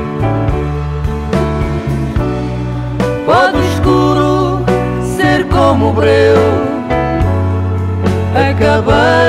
Pode o escuro ser como o breu, acabar